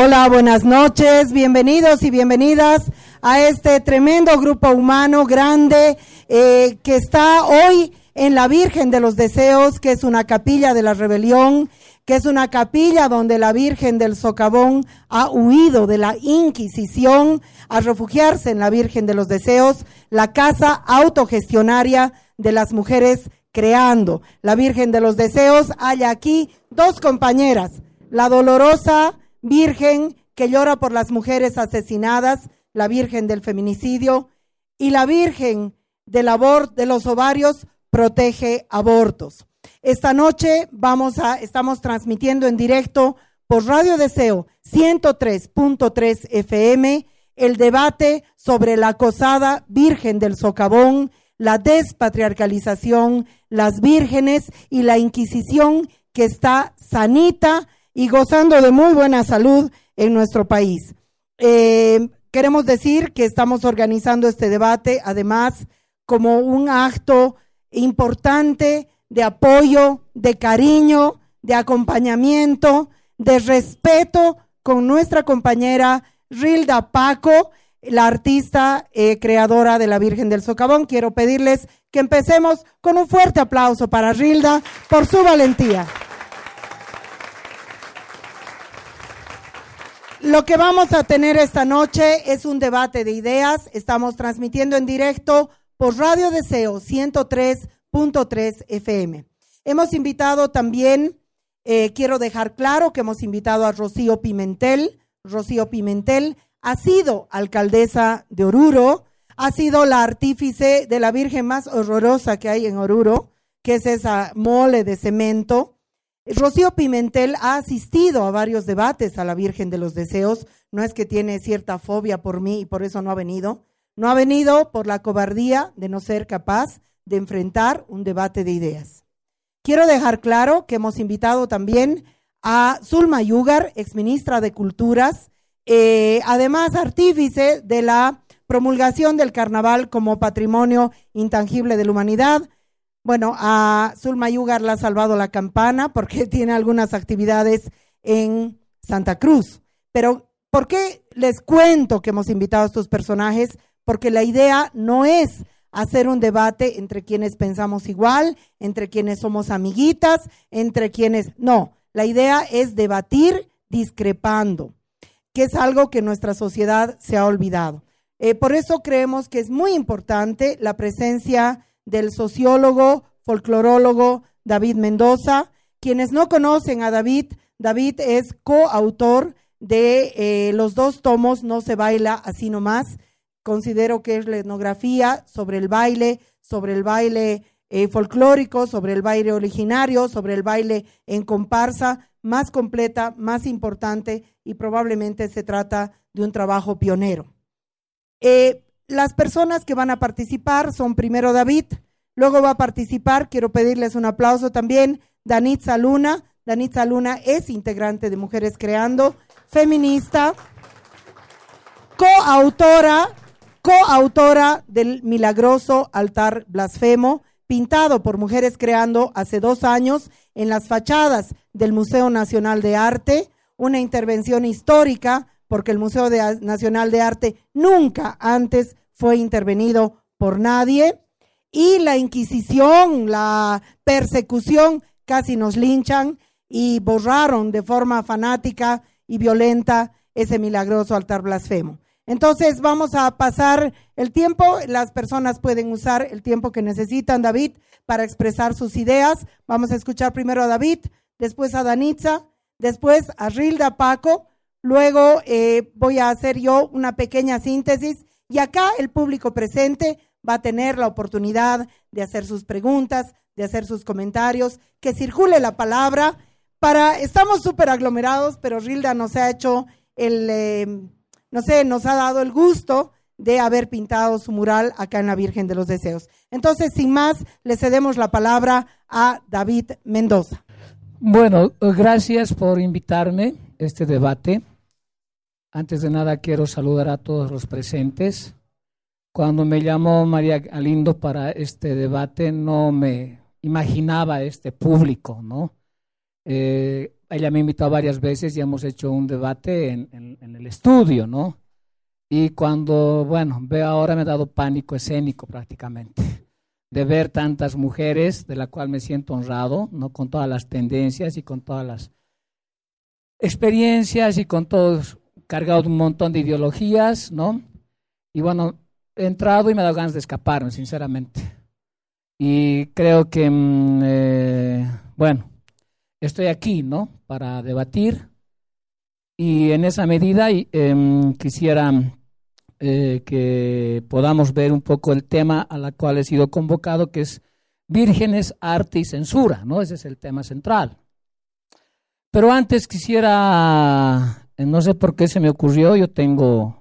Hola, buenas noches, bienvenidos y bienvenidas a este tremendo grupo humano grande que está hoy en la Virgen de los Deseos, que es una capilla de la rebelión, que es una capilla donde la Virgen del Socavón ha huido de la Inquisición a refugiarse en la Virgen de los Deseos, la casa autogestionaria de las mujeres creando. La Virgen de los Deseos halla aquí dos compañeras, la dolorosa Virgen que llora por las mujeres asesinadas, la Virgen del feminicidio, y la Virgen de los ovarios protege abortos. Esta noche estamos transmitiendo en directo por Radio Deseo 103.3 FM el debate sobre la acosada Virgen del Socavón, la despatriarcalización, las vírgenes y la Inquisición que está sanita y gozando de muy buena salud en nuestro país. Queremos decir que estamos organizando este debate, además, como un acto importante de apoyo, de cariño, de acompañamiento, de respeto con nuestra compañera Rilda Paco, la artista creadora de la Virgen del Socavón. Quiero pedirles que empecemos con un fuerte aplauso para Rilda por su valentía. Lo que vamos a tener esta noche es un debate de ideas. Estamos transmitiendo en directo por Radio Deseo 103.3 FM. Hemos invitado también, quiero dejar claro que hemos invitado a Rocío Pimentel. Rocío Pimentel ha sido alcaldesa de Oruro, ha sido la artífice de la Virgen más horrorosa que hay en Oruro, que es esa mole de cemento. Rocío Pimentel ha asistido a varios debates a la Virgen de los Deseos. No es que tiene cierta fobia por mí y por eso no ha venido. No ha venido por la cobardía de no ser capaz de enfrentar un debate de ideas. Quiero dejar claro que hemos invitado también a Zulma Yugar, exministra de Culturas, además artífice de la promulgación del carnaval como patrimonio intangible de la humanidad. Bueno, a Zulma Yugar la ha salvado la campana porque tiene algunas actividades en Santa Cruz. Pero, ¿por qué les cuento que hemos invitado a estos personajes? Porque la idea no es hacer un debate entre quienes pensamos igual, entre quienes somos amiguitas, entre quienes… No, la idea es debatir discrepando, que es algo que nuestra sociedad se ha olvidado. Por eso creemos que es muy importante la presencia del sociólogo, folclorólogo David Mendoza. Quienes no conocen a David es coautor de los 2 tomos No se baila así nomás. Considero que es la etnografía sobre el baile folclórico, sobre el baile originario, sobre el baile en comparsa, más completa, más importante, y probablemente se trata de un trabajo pionero. Las personas que van a participar son primero David, luego va a participar, quiero pedirles un aplauso también, Danitza Luna. Danitza Luna es integrante de Mujeres Creando, feminista, coautora del milagroso altar blasfemo, pintado por Mujeres Creando hace 2 años en las fachadas del Museo Nacional de Arte, una intervención histórica porque el Museo Nacional de Arte nunca antes fue intervenido por nadie, y la Inquisición, la persecución, casi nos linchan y borraron de forma fanática y violenta ese milagroso altar blasfemo. Entonces vamos a pasar el tiempo, las personas pueden usar el tiempo que necesitan, David, para expresar sus ideas. Vamos a escuchar primero a David, después a Danitza, después a Rilda Paco, luego voy a hacer yo una pequeña síntesis y acá el público presente va a tener la oportunidad de hacer sus preguntas, de hacer sus comentarios, que circule la palabra. Estamos súper aglomerados, pero Rilda nos ha hecho nos ha dado el gusto de haber pintado su mural acá en la Virgen de los Deseos. Entonces, sin más, le cedemos la palabra a David Mendoza. Bueno, gracias por invitarme a este debate. Antes de nada, quiero saludar a todos los presentes. Cuando me llamó María Galindo para este debate, no me imaginaba este público, ¿no? ella me invitó varias veces y hemos hecho un debate en el estudio, ¿no? Y cuando, bueno, veo ahora me ha dado pánico escénico prácticamente de ver tantas mujeres, de la cual me siento honrado, ¿no? Con todas las tendencias y con todas las experiencias y con todos cargados de un montón de ideologías, ¿no? Y bueno, he entrado y me ha dado ganas de escaparme, sinceramente. Y creo que, bueno, estoy aquí, ¿no? Para debatir y en esa medida quisiera que podamos ver un poco el tema a la cual he sido convocado, que es vírgenes, arte y censura, ¿no? Ese es el tema central. Pero antes quisiera, no sé por qué se me ocurrió, yo tengo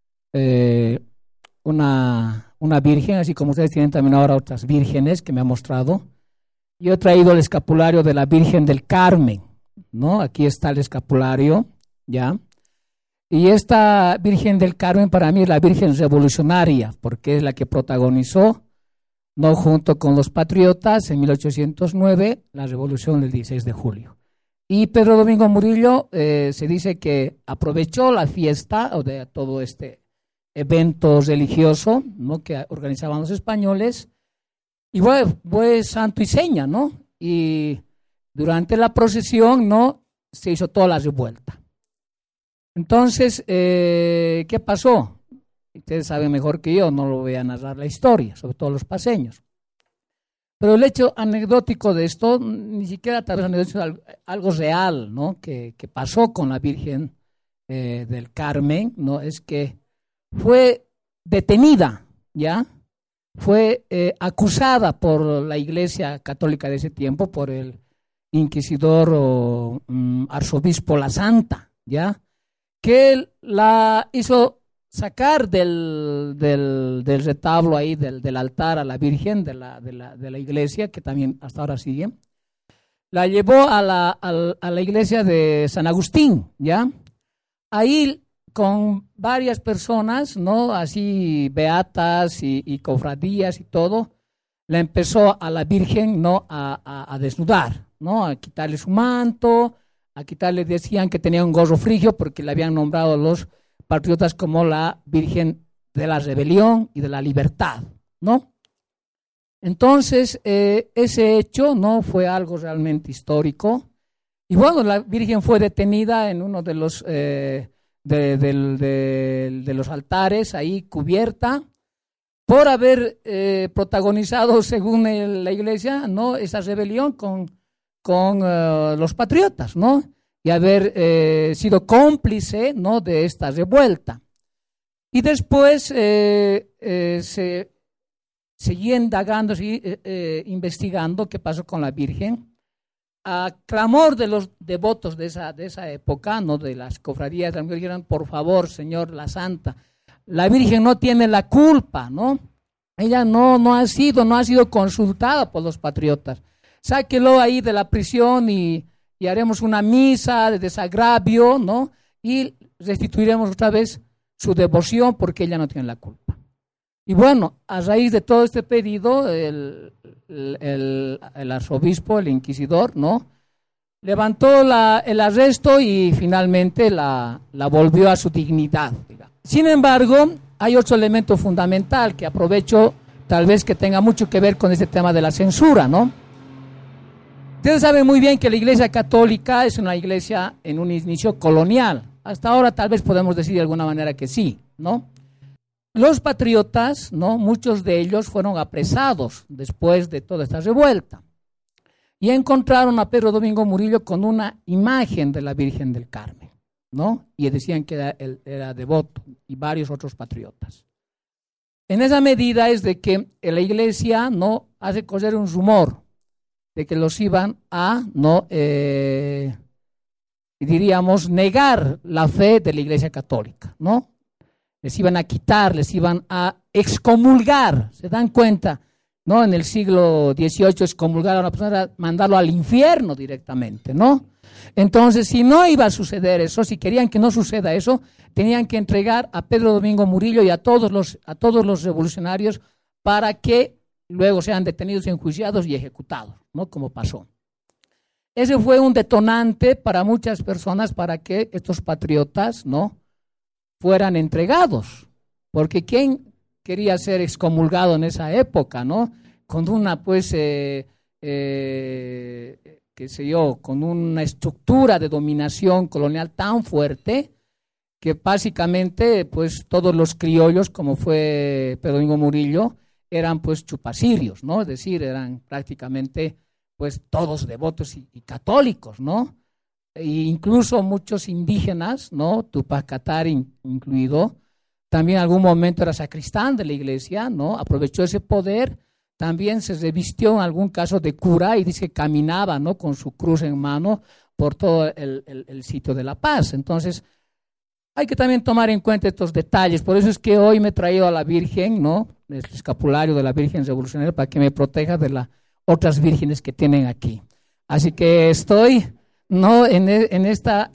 una virgen, así como ustedes tienen también ahora otras vírgenes que me ha mostrado. Yo he traído el escapulario de la Virgen del Carmen, ¿no? Aquí está el escapulario, ¿ya? Y esta Virgen del Carmen para mí es la Virgen revolucionaria, porque es la que protagonizó, ¿no? Junto con los patriotas en 1809, la revolución del 16 de julio. Y Pedro Domingo Murillo se dice que aprovechó la fiesta o de todo este evento religioso, ¿no? Que organizaban los españoles, y fue santo y seña, ¿no? Y durante la procesión, ¿no? Se hizo toda la revuelta. Entonces, ¿qué pasó? Ustedes saben mejor que yo, no lo voy a narrar la historia, sobre todo los paseños. Pero el hecho anecdótico de esto, ni siquiera tal vez anecdótico, algo real, ¿no? Que pasó con la Virgen del Carmen, ¿no? Es que fue detenida, ¿ya? Fue acusada por la Iglesia Católica de ese tiempo, por el inquisidor o arzobispo La Santa, ¿ya? Que él la hizo sacar del retablo ahí, del altar a la Virgen de la iglesia, que también hasta ahora sigue. La llevó a la iglesia de San Agustín, ¿ya? Ahí con varias personas, ¿no? Así beatas y cofradías y todo, la empezó a la Virgen, ¿no? A desnudar, ¿no? A quitarle su manto, a quitarle, decían que tenía un gorro frigio porque le habían nombrado los patriotas como la Virgen de la Rebelión y de la Libertad, ¿no? Entonces, ese hecho, ¿no? Fue algo realmente histórico. Y bueno, la Virgen fue detenida en uno de los de los altares, ahí cubierta, por haber protagonizado, según la iglesia, ¿no? Esa rebelión con los patriotas, ¿no? Y haber sido cómplice, ¿no? De esta revuelta. Y después seguí indagando, seguí investigando qué pasó con la Virgen. A clamor de los devotos de esa época, ¿no? De las cofradías, dijeron, por favor, Señor, la Santa, la Virgen no tiene la culpa, ¿no? Ella no ha sido consultada por los patriotas. Sáquelo ahí de la prisión y haremos una misa de desagravio, ¿no? Y restituiremos otra vez su devoción porque ella no tiene la culpa. Y bueno, a raíz de todo este pedido, el arzobispo, el inquisidor, ¿no? Levantó el arresto y finalmente la volvió a su dignidad. Sin embargo, hay otro elemento fundamental que aprovecho, tal vez que tenga mucho que ver con este tema de la censura, ¿no? Ustedes saben muy bien que la Iglesia Católica es una iglesia en un inicio colonial. Hasta ahora tal vez podemos decir de alguna manera que sí, ¿no? Los patriotas, ¿no? Muchos de ellos fueron apresados después de toda esta revuelta y encontraron a Pedro Domingo Murillo con una imagen de la Virgen del Carmen, ¿no? Y decían que era devoto y varios otros patriotas. En esa medida es de que la iglesia, ¿no? Hace correr un rumor de que los iban a, ¿no? Diríamos, negar la fe de la Iglesia Católica, ¿no? Les iban a quitar, les iban a excomulgar, ¿se dan cuenta? ¿No? En el siglo XVIII excomulgar a una persona era mandarlo al infierno directamente, ¿no? Entonces, si no iba a suceder eso, si querían que no suceda eso, tenían que entregar a Pedro Domingo Murillo y a todos los revolucionarios para que luego sean detenidos, enjuiciados y ejecutados, ¿no? Como pasó. ese fue un detonante para muchas personas para que estos patriotas, ¿no?, fueran entregados. Porque ¿quién quería ser excomulgado en esa época, ¿no? Con una, pues, qué sé yo, con una estructura de dominación colonial tan fuerte que básicamente, pues, todos los criollos, como fue Pedro Domingo Murillo, eran, pues, chupacirios, ¿no? Es decir, eran prácticamente, pues, todos devotos y católicos, ¿no? E incluso muchos indígenas, ¿no?, Tupac Katari incluido, también en algún momento era sacristán de la iglesia, ¿no? Aprovechó ese poder, también se revistió en algún caso de cura y dice que caminaba, ¿no?, con su cruz en mano por todo el sitio de La Paz. Entonces, hay que también tomar en cuenta estos detalles. Por eso es que hoy me he traído a la Virgen, ¿no?, el escapulario de la Virgen Revolucionaria, para que me proteja de las otras vírgenes que tienen aquí. Así que estoy, ¿no?, en esta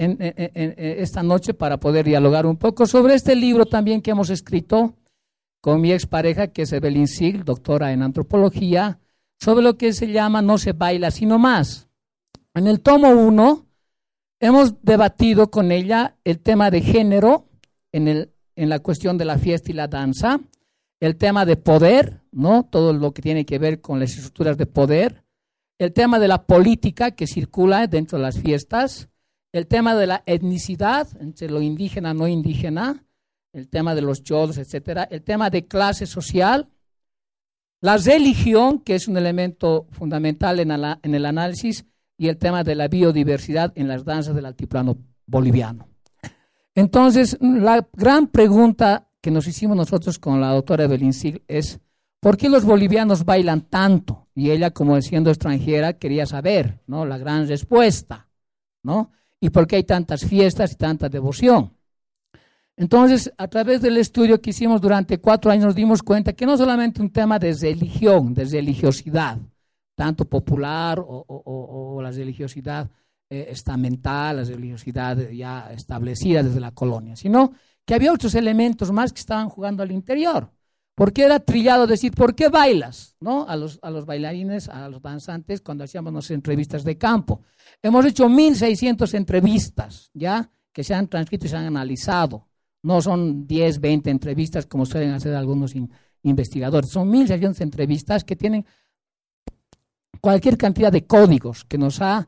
noche para poder dialogar un poco sobre este libro también que hemos escrito con mi expareja, que es Evelyn Sigl, doctora en antropología, sobre lo que se llama No se baila sino más. En el tomo 1 hemos debatido con ella el tema de género en la cuestión de la fiesta y la danza, el tema de poder, ¿no?, todo lo que tiene que ver con las estructuras de poder, el tema de la política que circula dentro de las fiestas, el tema de la etnicidad, entre lo indígena, no indígena, el tema de los yodos, etcétera, el tema de clase social, la religión, que es un elemento fundamental en el análisis, y el tema de la biodiversidad en las danzas del altiplano boliviano. Entonces, la gran pregunta que nos hicimos nosotros con la doctora Evelyn Sigl es: ¿por qué los bolivianos bailan tanto? Y ella, como siendo extranjera, quería saber, ¿no?, la gran respuesta, ¿no? ¿Y por qué hay tantas fiestas y tanta devoción? Entonces, a través del estudio que hicimos durante 4 años, nos dimos cuenta que no solamente un tema de religión, de religiosidad, tanto popular o la religiosidad estamental, la religiosidad ya establecida desde la colonia, sino que había otros elementos más que estaban jugando al interior. Porque era trillado decir, ¿por qué bailas?, ¿no?, a los bailarines, a los danzantes, cuando hacíamos nuestras entrevistas de campo. Hemos hecho 1.600 entrevistas, ¿ya?, que se han transcrito y se han analizado. No son 10, 20 entrevistas como suelen hacer algunos investigadores. Son 1.600 entrevistas que tienen cualquier cantidad de códigos que nos ha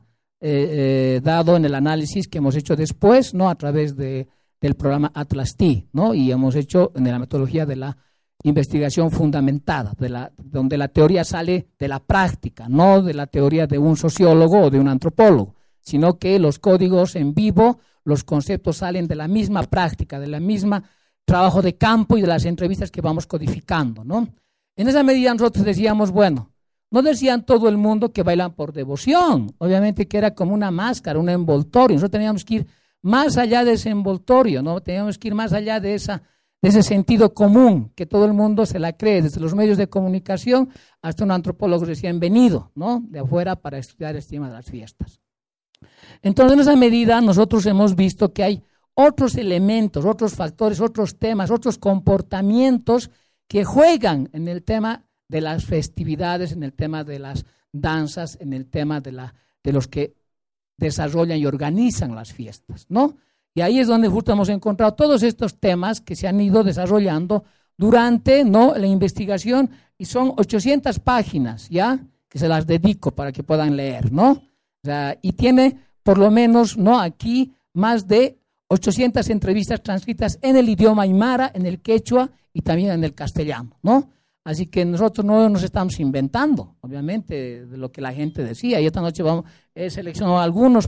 dado en el análisis que hemos hecho después, ¿no?, a través del programa Atlas T, ¿no?, y hemos hecho en la metodología de la investigación fundamentada, donde la teoría sale de la práctica, no de la teoría de un sociólogo o de un antropólogo, sino que los códigos en vivo, los conceptos salen de la misma práctica, de la misma trabajo de campo y de las entrevistas que vamos codificando, ¿no? En esa medida nosotros decíamos, bueno, no decían todo el mundo que bailan por devoción, obviamente que era como una máscara, un envoltorio. Nosotros teníamos que ir más allá de ese envoltorio, ¿no? Teníamos que ir más allá de ese sentido común que todo el mundo se la cree, desde los medios de comunicación hasta un antropólogo recién venido, ¿no?, de afuera para estudiar el tema de las fiestas. Entonces, en esa medida nosotros hemos visto que hay otros elementos, otros factores, otros temas, otros comportamientos que juegan en el tema de las festividades, en el tema de las danzas, en el tema de los que desarrollan y organizan las fiestas, ¿no? Y ahí es donde justo hemos encontrado todos estos temas que se han ido desarrollando durante, ¿no?, la investigación, y son 800 páginas, ¿ya?, que se las dedico para que puedan leer, ¿no? O sea, y tiene por lo menos, ¿no?, aquí más de 800 entrevistas transcritas en el idioma aymara, en el quechua y también en el castellano, ¿no? Así que nosotros no nos estamos inventando, obviamente, de lo que la gente decía. Y esta noche he seleccionado algunas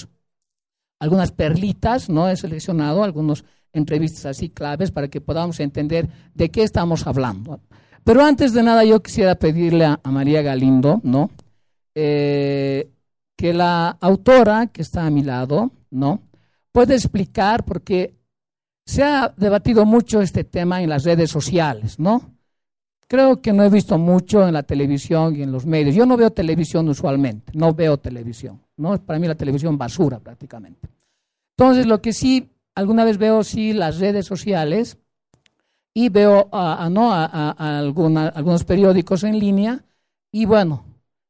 perlitas, ¿no? He seleccionado algunas entrevistas así claves para que podamos entender de qué estamos hablando. Pero antes de nada yo quisiera pedirle a María Galindo, ¿no?, que la autora que está a mi lado, ¿no?, puede explicar, porque se ha debatido mucho este tema en las redes sociales, ¿no? Creo que no he visto mucho en la televisión y en los medios. Yo no veo televisión usualmente, no veo televisión, ¿no? Para mí la televisión basura prácticamente. Entonces, lo que sí, alguna vez veo sí las redes sociales y veo algunos periódicos en línea, y bueno,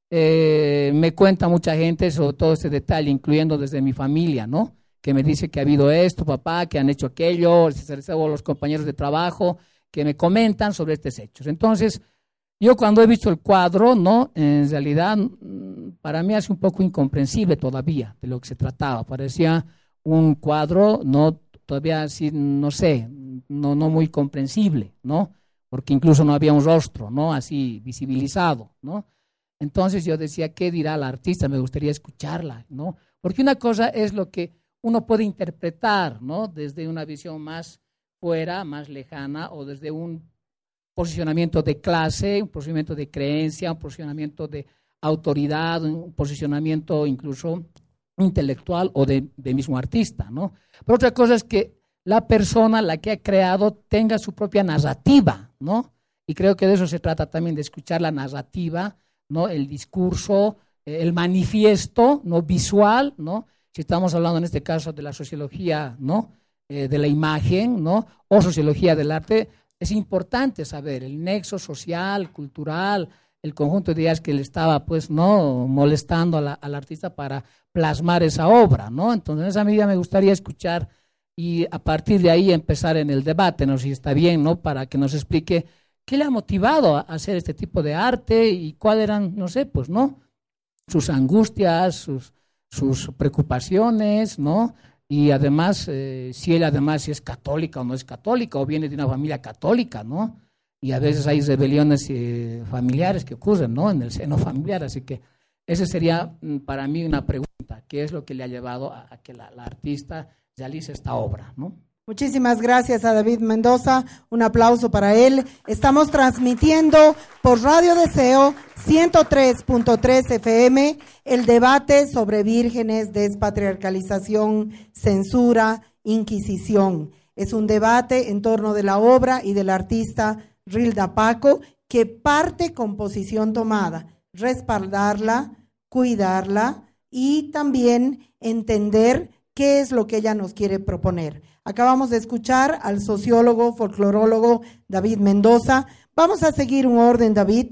me cuenta mucha gente sobre todo este detalle, incluyendo desde mi familia, ¿no? Que me dice que ha habido esto, papá, que han hecho aquello, los compañeros de trabajo que me comentan sobre estos hechos. Entonces, yo cuando he visto el cuadro, ¿no? En realidad, para mí es un poco incomprensible todavía de lo que se trataba. Parecía un cuadro, ¿no? Todavía así, no sé, no muy comprensible, ¿no? Porque incluso no había un rostro, ¿no? Así visibilizado, ¿no? Entonces yo decía, ¿qué dirá la artista? Me gustaría escucharla, ¿no? Porque una cosa es lo que uno puede interpretar, ¿no? Desde una visión más fuera, más lejana, o desde un posicionamiento de clase, un posicionamiento de creencia, un posicionamiento de autoridad, un posicionamiento incluso intelectual o de mismo artista, ¿no? Pero otra cosa es que la persona, la que ha creado, tenga su propia narrativa, ¿no? Y creo que de eso se trata también, de escuchar la narrativa, ¿no? El discurso, el manifiesto, ¿no? Visual, ¿no? Si estamos hablando en este caso de la sociología, ¿no? De la imagen, ¿no? O sociología del arte, es importante saber el nexo social, cultural, el conjunto de ideas que le estaba, pues, ¿no? Molestando al artista para plasmar esa obra, ¿no? Entonces, en esa medida me gustaría escuchar y a partir de ahí empezar en el debate, no sé si está bien, ¿no? Para que nos explique qué le ha motivado a hacer este tipo de arte y cuáles eran, no sé, pues, ¿no? Sus angustias, sus preocupaciones, ¿no? Y además, si es católica o no es católica, o viene de una familia católica, ¿no? Y a veces hay rebeliones familiares que ocurren, ¿no? En el seno familiar, así que esa sería para mí una pregunta, ¿qué es lo que le ha llevado a que la artista realice esta obra, ¿no? Muchísimas gracias a David Mendoza, un aplauso para él. Estamos transmitiendo por Radio Deseo 103.3 FM el debate sobre vírgenes, despatriarcalización, censura, inquisición. Es un debate en torno de la obra y del artista Rilda Paco, que parte con posición tomada, respaldarla, cuidarla y también entender qué es lo que ella nos quiere proponer. Acabamos de escuchar al sociólogo, folclorólogo David Mendoza. Vamos a seguir un orden, David,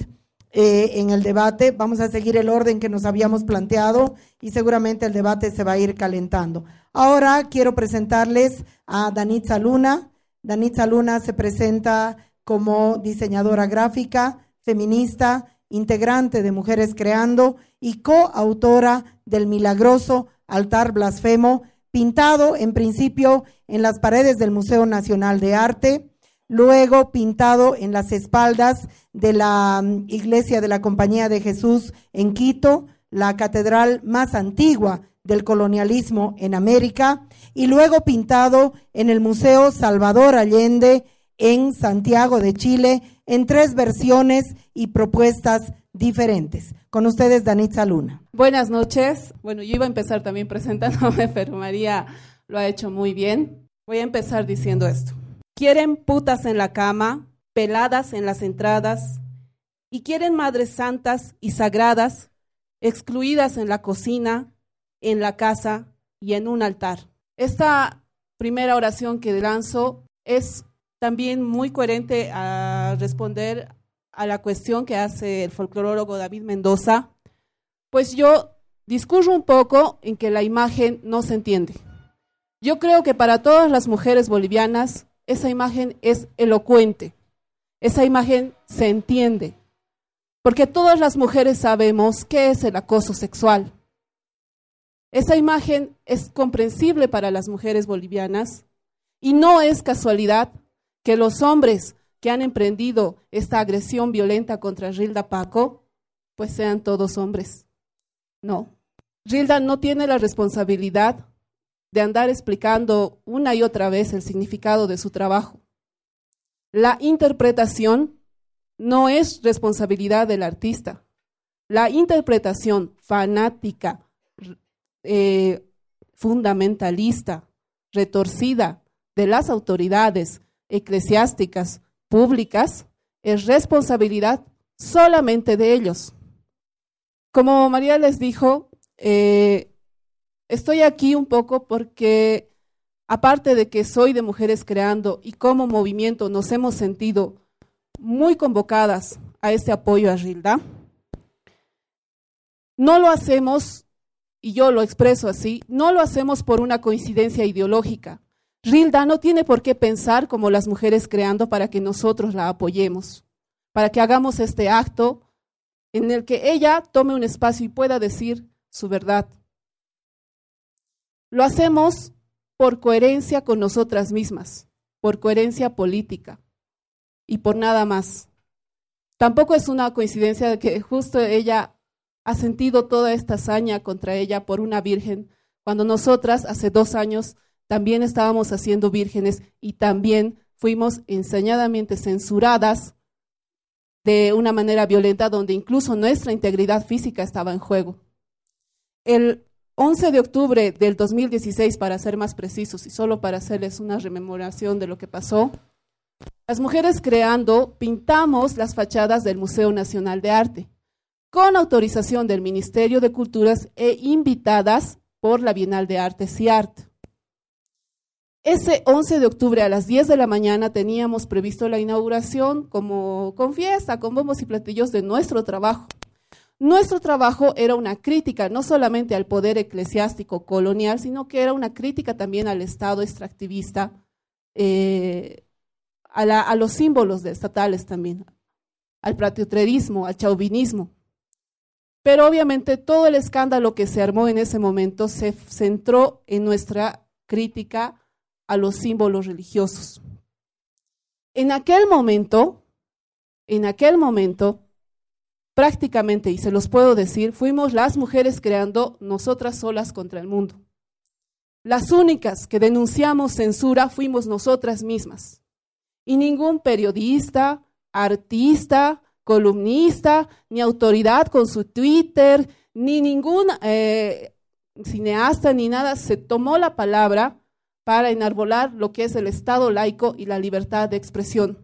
en el debate. Vamos a seguir el orden que nos habíamos planteado y seguramente el debate se va a ir calentando. Ahora quiero presentarles a Danitza Luna. Danitza Luna se presenta como diseñadora gráfica, feminista, integrante de Mujeres Creando y coautora del milagroso Altar Blasfemo, pintado en principio en las paredes del Museo Nacional de Arte, luego pintado en las espaldas de la Iglesia de la Compañía de Jesús en Quito, la catedral más antigua del colonialismo en América, y luego pintado en el Museo Salvador Allende en Santiago de Chile, en 3 versiones y propuestas diferentes. Con ustedes, Danitza Luna. Buenas noches. Bueno, yo iba a empezar también presentándome, pero María lo ha hecho muy bien. Voy a empezar diciendo esto. Quieren putas en la cama, peladas en las entradas, y quieren madres santas y sagradas, excluidas en la cocina, en la casa y en un altar. Esta primera oración que lanzo es también muy coherente a responder a la cuestión que hace el folclorólogo David Mendoza, pues yo discurro un poco en que la imagen no se entiende. Yo creo que para todas las mujeres bolivianas esa imagen es elocuente, esa imagen se entiende, porque todas las mujeres sabemos qué es el acoso sexual. Esa imagen es comprensible para las mujeres bolivianas y no es casualidad que los hombres que han emprendido esta agresión violenta contra Rilda Paco, pues sean todos hombres. No, Rilda no tiene la responsabilidad de andar explicando una y otra vez el significado de su trabajo. La interpretación no es responsabilidad del artista. La interpretación fanática, fundamentalista, retorcida de las autoridades eclesiásticas públicas es responsabilidad solamente de ellos. Como María les dijo, estoy aquí un poco porque, aparte de que soy de Mujeres Creando y como movimiento nos hemos sentido muy convocadas a este apoyo a Rilda, No lo hacemos, y yo lo expreso así, no lo hacemos por una coincidencia ideológica. Rilda no tiene por qué pensar como las mujeres creando para que nosotros la apoyemos, para que hagamos este acto en el que ella tome un espacio y pueda decir su verdad. Lo hacemos por coherencia con nosotras mismas, por coherencia política y por nada más. Tampoco es una coincidencia de que justo ella ha sentido toda esta hazaña contra ella por una virgen, cuando nosotras hace 2 años también estábamos haciendo vírgenes y también fuimos ensañadamente censuradas de una manera violenta, donde incluso nuestra integridad física estaba en juego. El 11 de octubre del 2016, para ser más precisos y solo para hacerles una rememoración de lo que pasó, las mujeres creando pintamos las fachadas del Museo Nacional de Arte con autorización del Ministerio de Culturas e invitadas por la Bienal de Arte CIART. Ese 11 de octubre a las 10 de la mañana teníamos previsto la inauguración como con fiesta, con bombos y platillos de nuestro trabajo. Nuestro trabajo era una crítica no solamente al poder eclesiástico colonial, sino que era una crítica también al Estado extractivista, a los símbolos estatales también, al patrioterismo, al chauvinismo. Pero obviamente todo el escándalo que se armó en ese momento se centró en nuestra crítica a los símbolos religiosos. En aquel momento, prácticamente, y se los puedo decir, fuimos las mujeres creando nosotras solas contra el mundo. Las únicas que denunciamos censura fuimos nosotras mismas. Y ningún periodista, artista, columnista, ni autoridad con su Twitter, ni ningún cineasta, ni nada, se tomó la palabra para enarbolar lo que es el Estado laico y la libertad de expresión.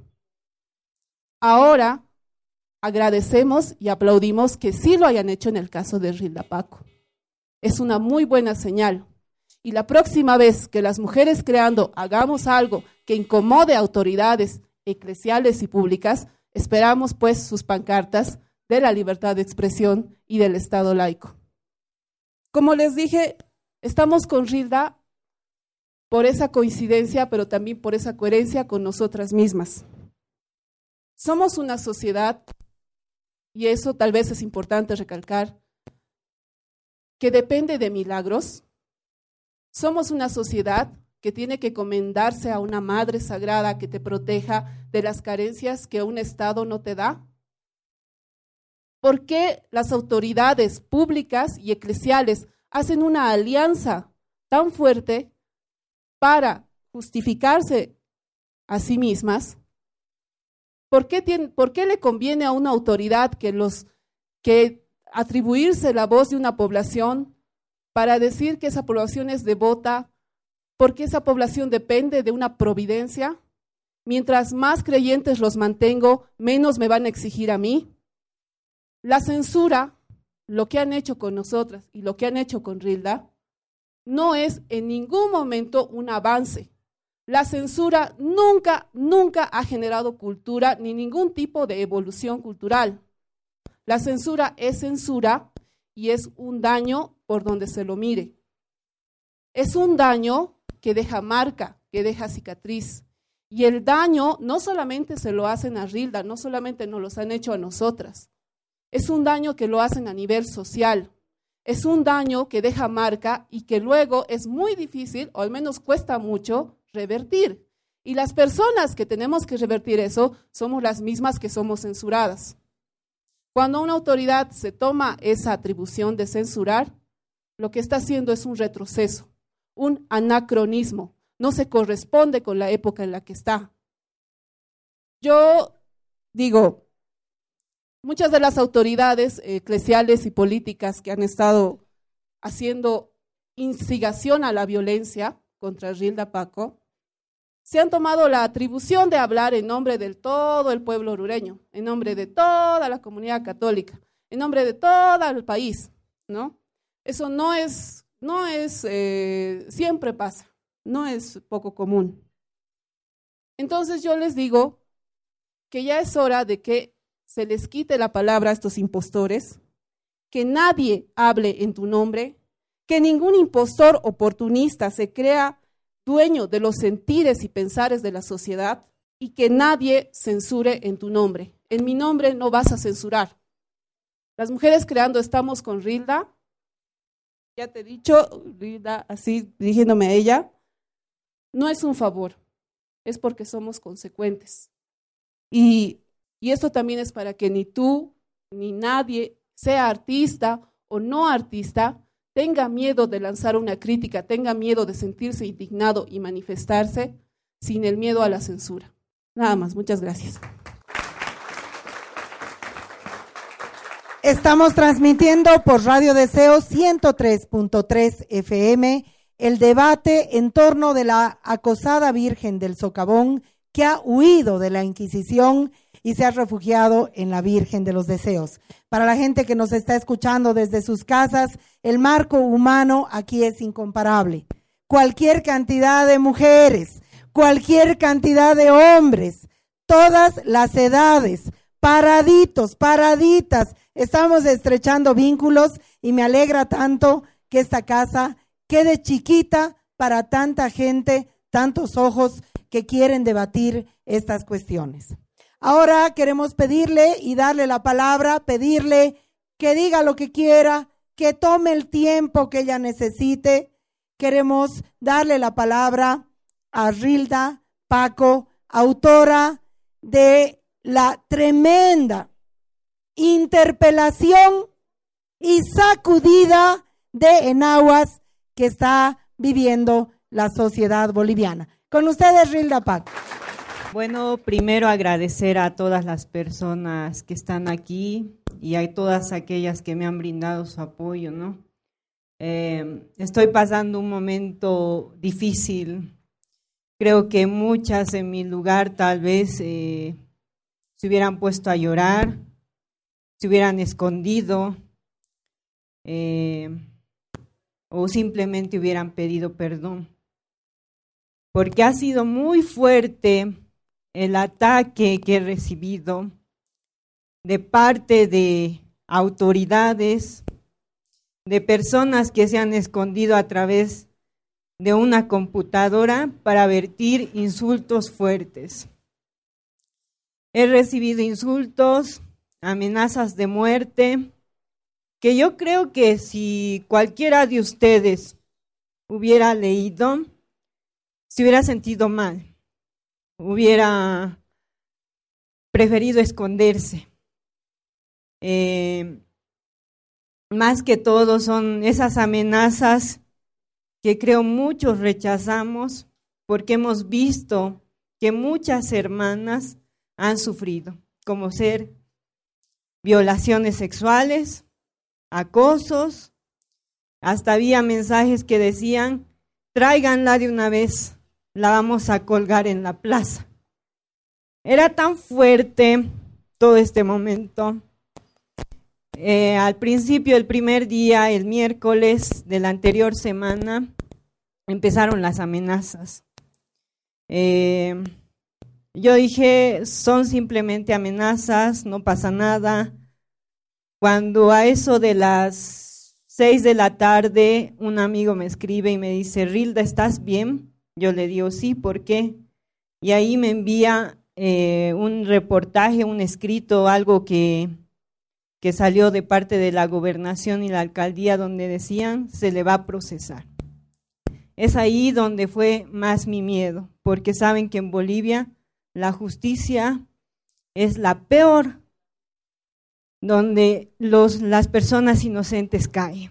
Ahora agradecemos y aplaudimos que sí lo hayan hecho en el caso de Rilda Paco. Es una muy buena señal. Y la próxima vez que las mujeres creando hagamos algo que incomode a autoridades eclesiales y públicas, esperamos pues sus pancartas de la libertad de expresión y del Estado laico. Como les dije, estamos con Rilda por esa coincidencia, pero también por esa coherencia con nosotras mismas. Somos una sociedad, y eso tal vez es importante recalcar, que depende de milagros. Somos una sociedad que tiene que encomendarse a una madre sagrada que te proteja de las carencias que un Estado no te da. ¿Por qué las autoridades públicas y eclesiales hacen una alianza tan fuerte para justificarse a sí mismas? ¿Por qué le conviene a una autoridad que atribuirse la voz de una población para decir que esa población es devota, porque esa población depende de una providencia? Mientras más creyentes los mantengo, menos me van a exigir a mí. La censura, lo que han hecho con nosotras y lo que han hecho con Rilda, no es en ningún momento un avance. La censura nunca ha generado cultura ni ningún tipo de evolución cultural. La censura es censura y es un daño por donde se lo mire. Es un daño que deja marca, que deja cicatriz. Y el daño no solamente se lo hacen a Rilda, no solamente nos los han hecho a nosotras. Es un daño que lo hacen a nivel social. Es un daño que deja marca y que luego es muy difícil, o al menos cuesta mucho, revertir. Y las personas que tenemos que revertir eso somos las mismas que somos censuradas. Cuando una autoridad se toma esa atribución de censurar, lo que está haciendo es un retroceso, un anacronismo. No se corresponde con la época en la que está. Yo digo, muchas de las autoridades eclesiales y políticas que han estado haciendo instigación a la violencia contra Rilda Paco, se han tomado la atribución de hablar en nombre de todo el pueblo orureño, en nombre de toda la comunidad católica, en nombre de todo el país, ¿no? Eso siempre pasa, no es poco común. Entonces yo les digo que ya es hora de que se les quite la palabra a estos impostores, que nadie hable en tu nombre, que ningún impostor oportunista se crea dueño de los sentires y pensares de la sociedad y que nadie censure en tu nombre. En mi nombre no vas a censurar. Las mujeres creando estamos con Rilda. Ya te he dicho, Rilda, así dirigiéndome a ella, no es un favor, es porque somos consecuentes. Y esto también es para que ni tú ni nadie, sea artista o no artista, tenga miedo de lanzar una crítica, tenga miedo de sentirse indignado y manifestarse sin el miedo a la censura. Nada más, muchas gracias. Estamos transmitiendo por Radio Deseo 103.3 FM el debate en torno de la acosada Virgen del Socavón que ha huido de la Inquisición y se ha refugiado en la Virgen de los Deseos. Para la gente que nos está escuchando desde sus casas, el marco humano aquí es incomparable. Cualquier cantidad de mujeres, cualquier cantidad de hombres, todas las edades, paraditos, paraditas, estamos estrechando vínculos y me alegra tanto que esta casa quede chiquita para tanta gente, tantos ojos que quieren debatir estas cuestiones. Ahora queremos pedirle y darle la palabra, pedirle que diga lo que quiera, que tome el tiempo que ella necesite. Queremos darle la palabra a Rilda Paco, autora de la tremenda interpelación y sacudida de enaguas que está viviendo la sociedad boliviana. Con ustedes, Rilda Paco. Bueno, primero agradecer a todas las personas que están aquí y a todas aquellas que me han brindado su apoyo, ¿no? Estoy pasando un momento difícil. Creo que muchas en mi lugar tal vez se hubieran puesto a llorar, se hubieran escondido o simplemente hubieran pedido perdón. Porque ha sido muy fuerte el ataque que he recibido de parte de autoridades, de personas que se han escondido a través de una computadora para vertir insultos fuertes. He recibido insultos, amenazas de muerte, que yo creo que si cualquiera de ustedes hubiera leído, se hubiera sentido mal. Hubiera preferido esconderse. Más que todo son esas amenazas que creo muchos rechazamos porque hemos visto que muchas hermanas han sufrido, como ser violaciones sexuales, acosos, hasta había mensajes que decían, tráiganla de una vez, la vamos a colgar en la plaza. Era tan fuerte todo este momento. Al principio, el primer día, el miércoles de la anterior semana, empezaron las amenazas. Yo dije, son simplemente amenazas, no pasa nada. Cuando a eso de las 6 de la tarde, un amigo me escribe y me dice, Rilda, ¿estás bien? Yo le digo, sí, ¿por qué? Y ahí me envía un reportaje, un escrito, algo que salió de parte de la gobernación y la alcaldía donde decían, se le va a procesar. Es ahí donde fue más mi miedo, porque saben que en Bolivia la justicia es la peor, donde las personas inocentes caen.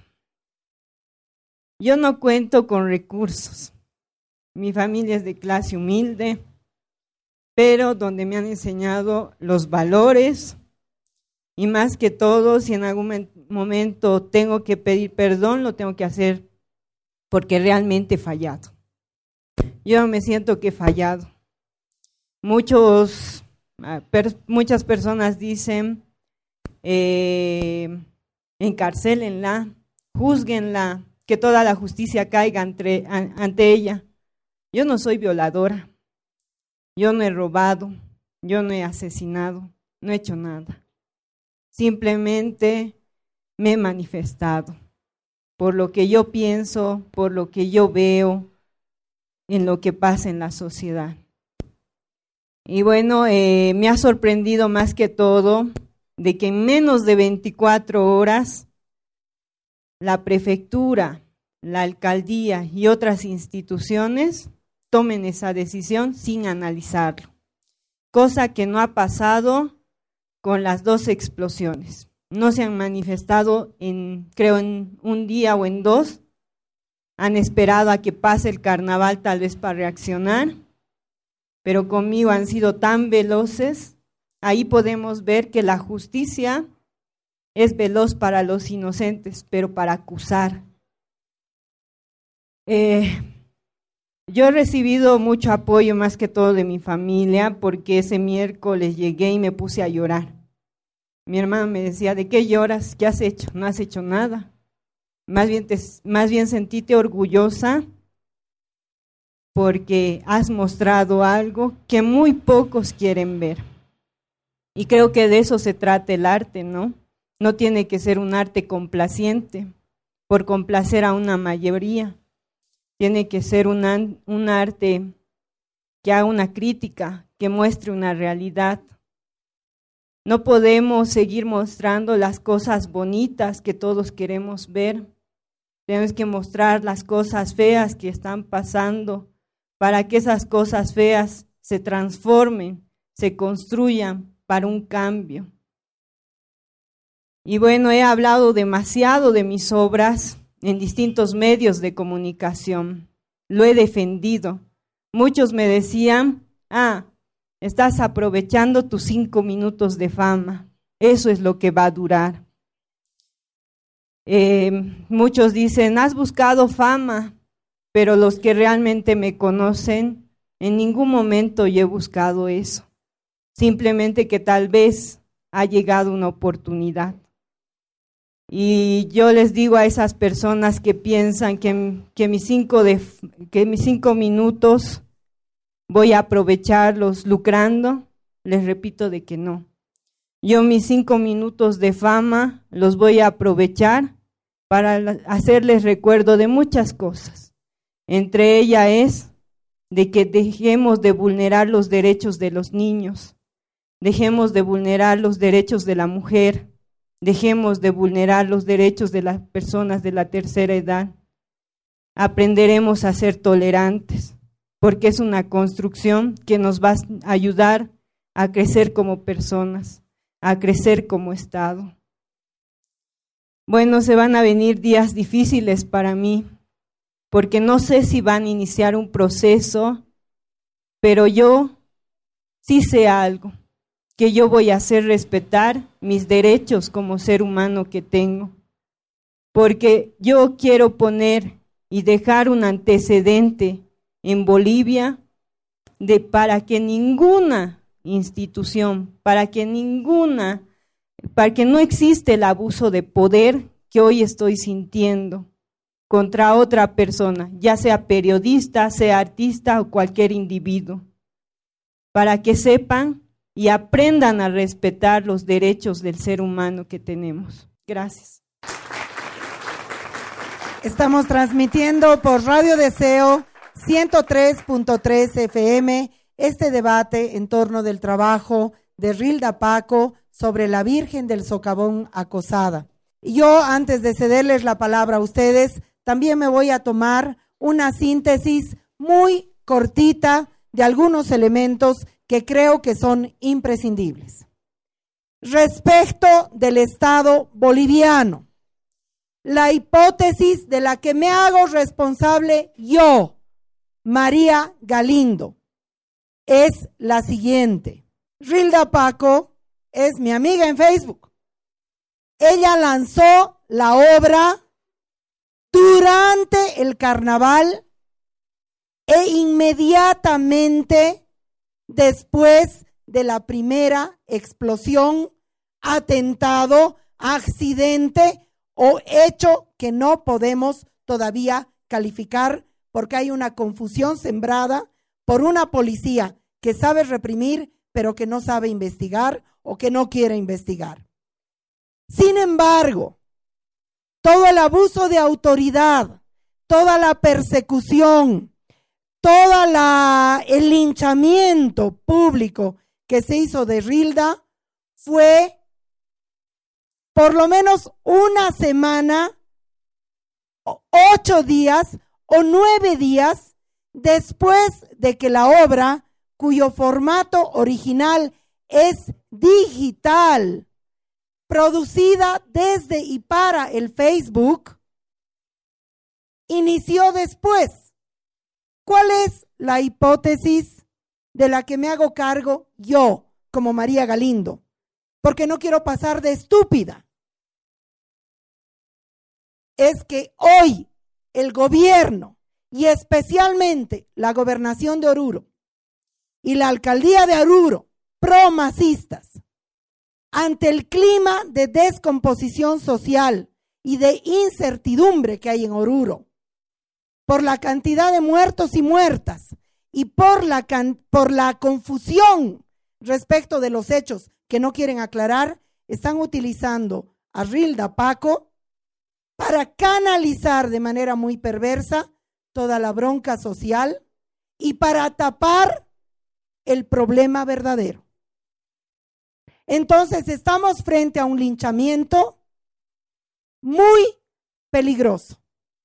Yo no cuento con recursos. Mi familia es de clase humilde, pero donde me han enseñado los valores y más que todo, si en algún momento tengo que pedir perdón, lo tengo que hacer porque realmente he fallado. Yo me siento que he fallado. Muchas personas dicen, encarcélenla, júzguenla, que toda la justicia caiga ante ella. Yo no soy violadora, yo no he robado, yo no he asesinado, no he hecho nada. Simplemente me he manifestado, por lo que yo pienso, por lo que yo veo, en lo que pasa en la sociedad. Y bueno, me ha sorprendido más que todo de que en menos de 24 horas la prefectura, la alcaldía y otras instituciones tomen esa decisión sin analizarlo, cosa que no ha pasado con las 2 explosiones. No se han manifestado creo en un día o en 2, han esperado a que pase el carnaval tal vez para reaccionar, pero conmigo han sido tan veloces. Ahí podemos ver que la justicia es veloz para los inocentes, pero para acusar. Yo he recibido mucho apoyo, más que todo de mi familia, porque ese miércoles llegué y me puse a llorar. Mi hermana me decía, ¿de qué lloras? ¿Qué has hecho? No has hecho nada. Más bien sentíte orgullosa porque has mostrado algo que muy pocos quieren ver. Y creo que de eso se trata el arte, ¿no? No tiene que ser un arte complaciente, por complacer a una mayoría. Tiene que ser un arte que haga una crítica, que muestre una realidad. No podemos seguir mostrando las cosas bonitas que todos queremos ver. Tenemos que mostrar las cosas feas que están pasando para que esas cosas feas se transformen, se construyan para un cambio. Y bueno, he hablado demasiado de mis obras en distintos medios de comunicación. Lo he defendido. Muchos me decían, estás aprovechando tus 5 minutos de fama. Eso es lo que va a durar. Muchos dicen, has buscado fama, pero los que realmente me conocen, en ningún momento yo he buscado eso. Simplemente que tal vez ha llegado una oportunidad. Y yo les digo a esas personas que piensan que mis 5 minutos voy a aprovecharlos lucrando, les repito de que no. Yo mis 5 minutos de fama los voy a aprovechar para hacerles recuerdo de muchas cosas. Entre ellas es de que dejemos de vulnerar los derechos de los niños, dejemos de vulnerar los derechos de la mujer, dejemos de vulnerar los derechos de las personas de la tercera edad. Aprenderemos a ser tolerantes, porque es una construcción que nos va a ayudar a crecer como personas, a crecer como Estado. Bueno, se van a venir días difíciles para mí, porque no sé si van a iniciar un proceso, pero yo sí sé algo, que yo voy a hacer respetar mis derechos como ser humano que tengo, porque yo quiero poner y dejar un antecedente en Bolivia para que ninguna institución, para que no existe el abuso de poder que hoy estoy sintiendo contra otra persona, ya sea periodista, sea artista o cualquier individuo, para que sepan y aprendan a respetar los derechos del ser humano que tenemos. Gracias. Estamos transmitiendo por Radio Deseo 103.3 FM este debate en torno del trabajo de Rilda Paco sobre la Virgen del Socavón acosada. Y yo, antes de cederles la palabra a ustedes, también me voy a tomar una síntesis muy cortita de algunos elementos que creo que son imprescindibles. Respecto del Estado boliviano, la hipótesis de la que me hago responsable yo, María Galindo, es la siguiente. Rilda Paco es mi amiga en Facebook. Ella lanzó la obra durante el carnaval e inmediatamente después de la primera explosión, atentado, accidente o hecho que no podemos todavía calificar porque hay una confusión sembrada por una policía que sabe reprimir pero que no sabe investigar o que no quiere investigar. Sin embargo, todo el abuso de autoridad, toda la persecución, el linchamiento público que se hizo de Rilda fue por lo menos una semana, 8 días o 9 días después de que la obra, cuyo formato original es digital, producida desde y para el Facebook, inició después. ¿Cuál es la hipótesis de la que me hago cargo yo, como María Galindo? Porque no quiero pasar de estúpida. Es que hoy el gobierno, y especialmente la gobernación de Oruro y la alcaldía de Oruro, pro-masistas, ante el clima de descomposición social y de incertidumbre que hay en Oruro, por la cantidad de muertos y muertas y por la confusión respecto de los hechos que no quieren aclarar, están utilizando a Rilda Paco para canalizar de manera muy perversa toda la bronca social y para tapar el problema verdadero. Entonces estamos frente a un linchamiento muy peligroso.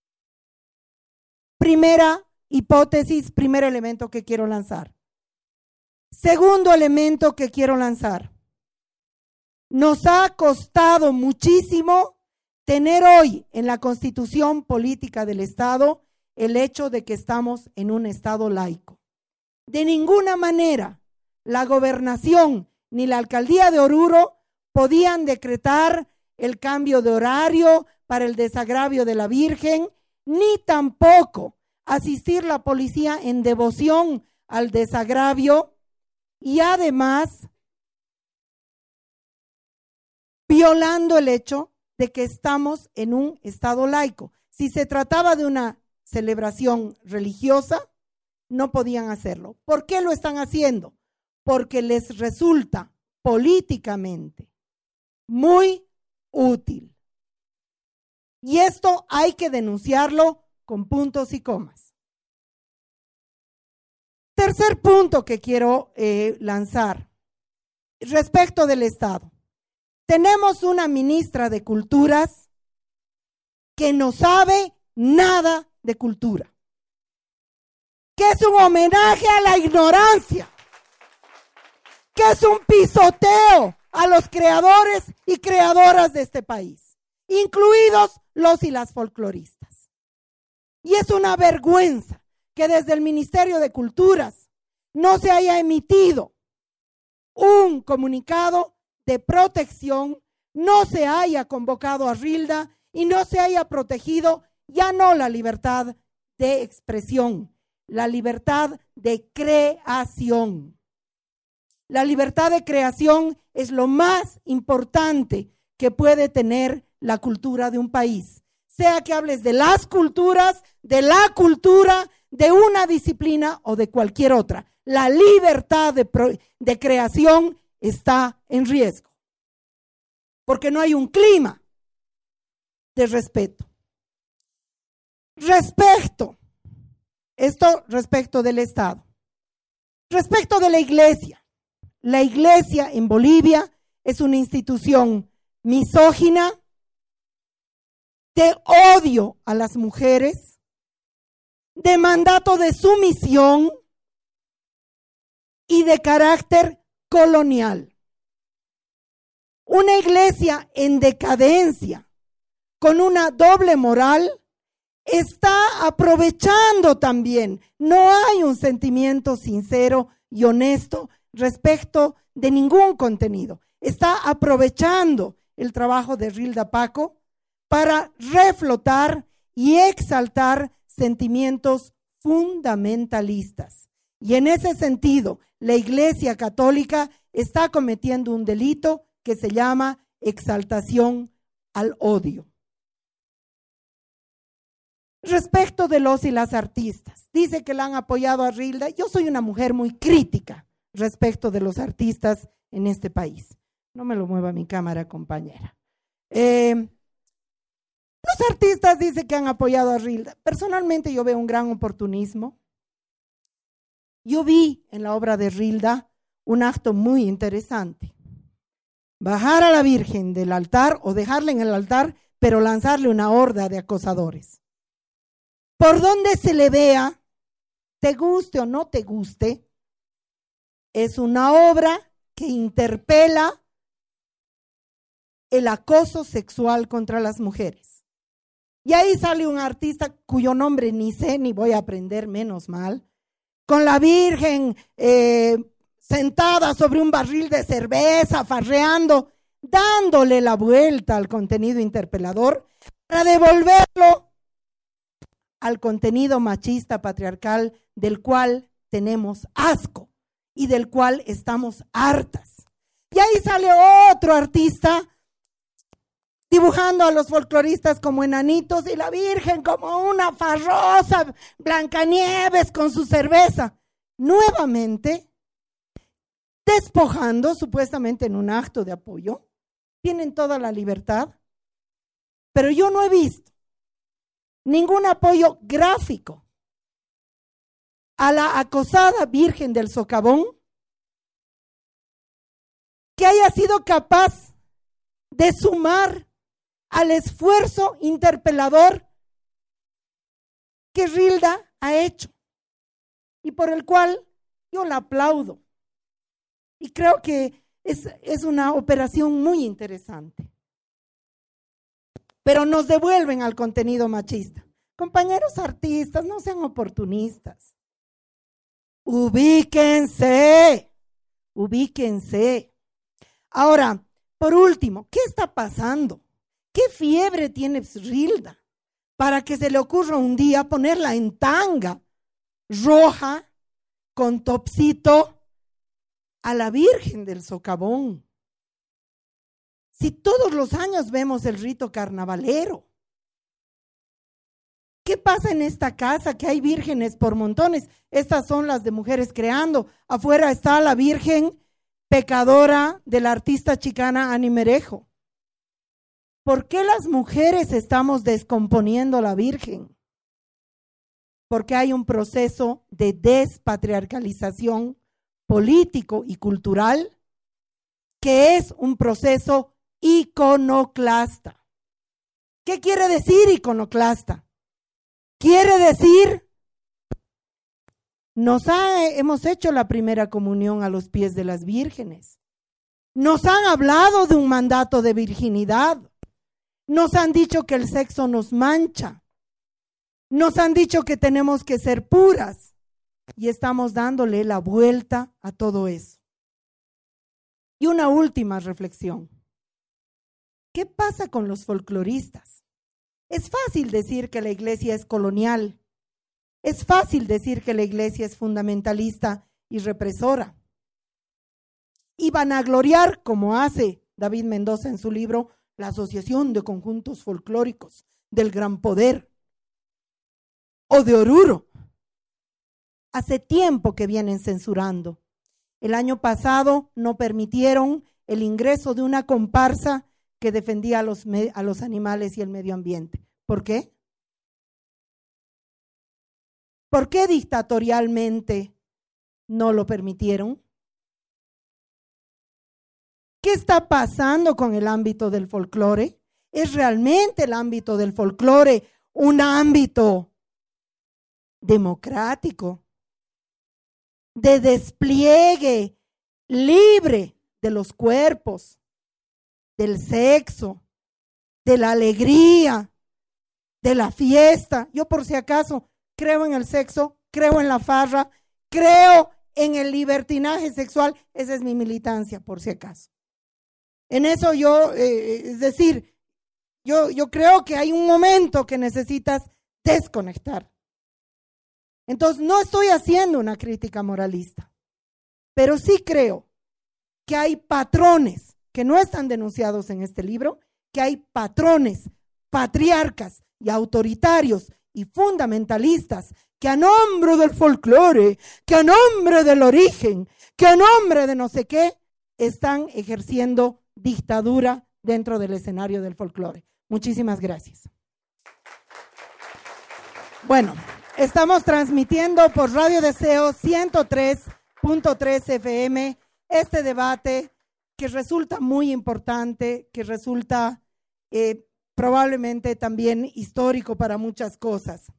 Primera hipótesis, primer elemento que quiero lanzar. Segundo elemento que quiero lanzar. Nos ha costado muchísimo tener hoy en la Constitución Política del Estado el hecho de que estamos en un Estado laico. De ninguna manera la gobernación ni la alcaldía de Oruro podían decretar el cambio de horario para el desagravio de la Virgen, ni tampoco asistir la policía en devoción al desagravio, y además violando el hecho de que estamos en un Estado laico. Si se trataba de una celebración religiosa, no podían hacerlo. ¿Por qué lo están haciendo? Porque les resulta políticamente muy útil. Y esto hay que denunciarlo con puntos y comas. Tercer punto que quiero lanzar respecto del Estado. Tenemos una ministra de Culturas que no sabe nada de cultura, que es un homenaje a la ignorancia, que es un pisoteo a los creadores y creadoras de este país, incluidos los y las folcloristas. Y es una vergüenza que desde el Ministerio de Culturas no se haya emitido un comunicado de protección, no se haya convocado a Rilda y no se haya protegido ya no la libertad de expresión, la libertad de creación. La libertad de creación es lo más importante que puede tener la cultura de un país. Sea que hables de las culturas, de la cultura, de una disciplina o de cualquier otra. La libertad de creación está en riesgo, porque no hay un clima de respeto. Respecto del Estado. Respecto de la iglesia en Bolivia es una institución misógina, de odio a las mujeres, de mandato de sumisión y de carácter colonial. Una iglesia en decadencia, con una doble moral, está aprovechando también. No hay un sentimiento sincero y honesto respecto de ningún contenido. Está aprovechando el trabajo de Rilda Paco para reflotar y exaltar sentimientos fundamentalistas. Y en ese sentido, la Iglesia Católica está cometiendo un delito que se llama exaltación al odio. Respecto de los y las artistas, dice que la han apoyado a Rilda. Yo soy una mujer muy crítica respecto de los artistas en este país. No me lo mueva mi cámara, compañera. Los artistas dicen que han apoyado a Rilda. Personalmente yo veo un gran oportunismo. Yo vi en la obra de Rilda un acto muy interesante. Bajar a la Virgen del altar o dejarla en el altar, pero lanzarle una horda de acosadores. Por donde se le vea, te guste o no te guste, es una obra que interpela el acoso sexual contra las mujeres. Y ahí sale un artista cuyo nombre ni sé ni voy a aprender, menos mal, con la Virgen sentada sobre un barril de cerveza, farreando, dándole la vuelta al contenido interpelador para devolverlo al contenido machista patriarcal del cual tenemos asco y del cual estamos hartas. Y ahí sale otro artista dibujando a los folcloristas como enanitos y la Virgen como una farrosa Blancanieves con su cerveza. Nuevamente, despojando supuestamente en un acto de apoyo. Tienen toda la libertad, pero yo no he visto ningún apoyo gráfico a la acosada Virgen del Socavón que haya sido capaz de sumar al esfuerzo interpelador que Rilda ha hecho y por el cual yo la aplaudo. Y creo que es una operación muy interesante. Pero nos devuelven al contenido machista. Compañeros artistas, no sean oportunistas. Ubíquense. Ahora, por último, ¿qué está pasando? ¿Qué fiebre tiene Rilda para que se le ocurra un día ponerla en tanga roja con topsito a la Virgen del Socavón? Si todos los años vemos el rito carnavalero. ¿Qué pasa en esta casa? Que hay vírgenes por montones. Estas son las de Mujeres Creando. Afuera está la Virgen pecadora de la artista chicana Ani Merejo. ¿Por qué las mujeres estamos descomponiendo a la Virgen? Porque hay un proceso de despatriarcalización político y cultural que es un proceso iconoclasta. ¿Qué quiere decir iconoclasta? Quiere decir, hemos hecho la primera comunión a los pies de las vírgenes. Nos han hablado de un mandato de virginidad. Nos han dicho que el sexo nos mancha. Nos han dicho que tenemos que ser puras. Y estamos dándole la vuelta a todo eso. Y una última reflexión. ¿Qué pasa con los folcloristas? Es fácil decir que la iglesia es colonial. Es fácil decir que la iglesia es fundamentalista y represora. Y vanagloriar, como hace David Mendoza en su libro, la Asociación de Conjuntos Folclóricos del Gran Poder, o de Oruro. Hace tiempo que vienen censurando. El año pasado no permitieron el ingreso de una comparsa que defendía a los animales y el medio ambiente. ¿Por qué? ¿Por qué dictatorialmente no lo permitieron? ¿Qué está pasando con el ámbito del folclore? ¿Es realmente el ámbito del folclore un ámbito democrático, de despliegue libre de los cuerpos, del sexo, de la alegría, de la fiesta? Yo, por si acaso, creo en el sexo, creo en la farra, creo en el libertinaje sexual. Esa es mi militancia, por si acaso. En eso yo, es decir, yo creo que hay un momento que necesitas desconectar. Entonces, no estoy haciendo una crítica moralista, pero sí creo que hay patrones que no están denunciados en este libro, que hay patrones patriarcas y autoritarios y fundamentalistas que a nombre del folclore, que a nombre del origen, que a nombre de no sé qué, están ejerciendo dictadura dentro del escenario del folclore. Muchísimas gracias. Bueno, estamos transmitiendo por Radio Deseo 103.3 FM este debate que resulta muy importante, que resulta probablemente también histórico para muchas cosas.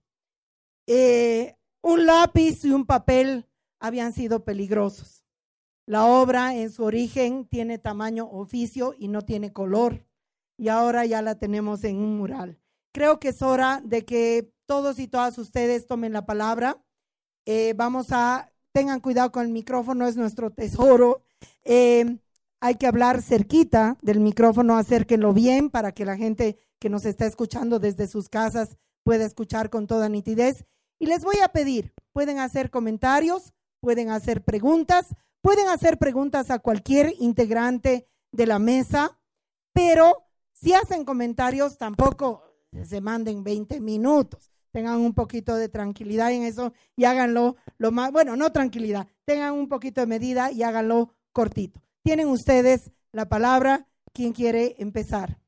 Un lápiz y un papel habían sido peligrosos. La obra en su origen tiene tamaño oficio y no tiene color, y ahora ya la tenemos en un mural. Creo que es hora de que todos y todas ustedes tomen la palabra. Tengan cuidado con el micrófono, es nuestro tesoro. Hay que hablar cerquita del micrófono, acérquenlo bien para que la gente que nos está escuchando desde sus casas pueda escuchar con toda nitidez. Y les voy a pedir, pueden hacer comentarios, pueden hacer preguntas a cualquier integrante de la mesa, pero si hacen comentarios tampoco se manden 20 minutos. Tengan un poquito de tranquilidad en eso y háganlo no tranquilidad, tengan un poquito de medida y háganlo cortito. Tienen ustedes la palabra. ¿Quién quiere empezar?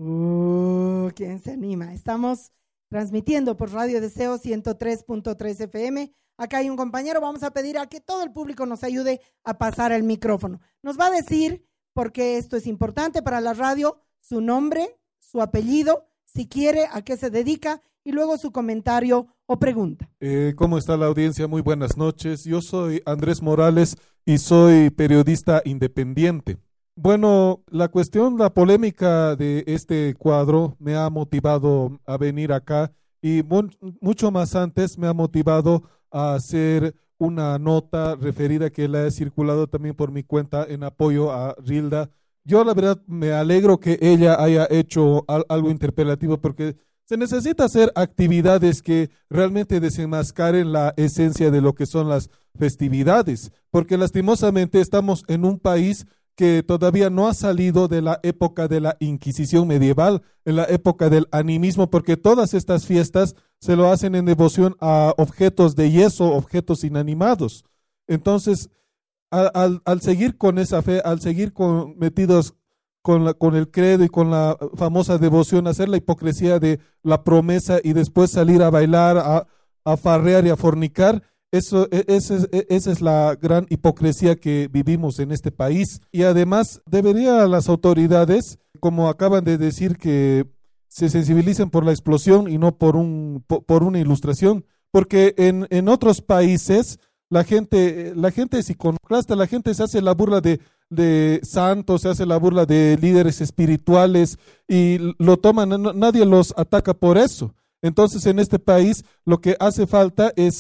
¿Quién se anima? Estamos transmitiendo por Radio Deseo 103.3 FM. Acá hay un compañero, vamos a pedir a que todo el público nos ayude a pasar el micrófono. Nos va a decir, porque esto es importante para la radio, su nombre, su apellido, si quiere, a qué se dedica y luego su comentario o pregunta. ¿Cómo está la audiencia? Muy buenas noches. Yo soy Andrés Morales y soy periodista independiente. Bueno, la polémica de este cuadro me ha motivado a venir acá y mucho más antes me ha motivado a hacer una nota referida que la he circulado también por mi cuenta en apoyo a Rilda. Yo la verdad me alegro que ella haya hecho algo interpelativo porque se necesita hacer actividades que realmente desenmascaren la esencia de lo que son las festividades, porque lastimosamente estamos en un país que todavía no ha salido de la época de la Inquisición medieval, en la época del animismo, porque todas estas fiestas se lo hacen en devoción a objetos de yeso, objetos inanimados. Entonces, al seguir con esa fe, al seguir metidos con el credo y con la famosa devoción, hacer la hipocresía de la promesa y después salir a bailar, a farrear y a fornicar, esa es la gran hipocresía que vivimos en este país. Y además debería las autoridades, como acaban de decir, que se sensibilicen por la explosión y no por una ilustración, porque en otros países la gente es iconoclasta, la gente se hace la burla de santos, se hace la burla de líderes espirituales y lo toman, nadie los ataca por eso. Entonces en este país lo que hace falta es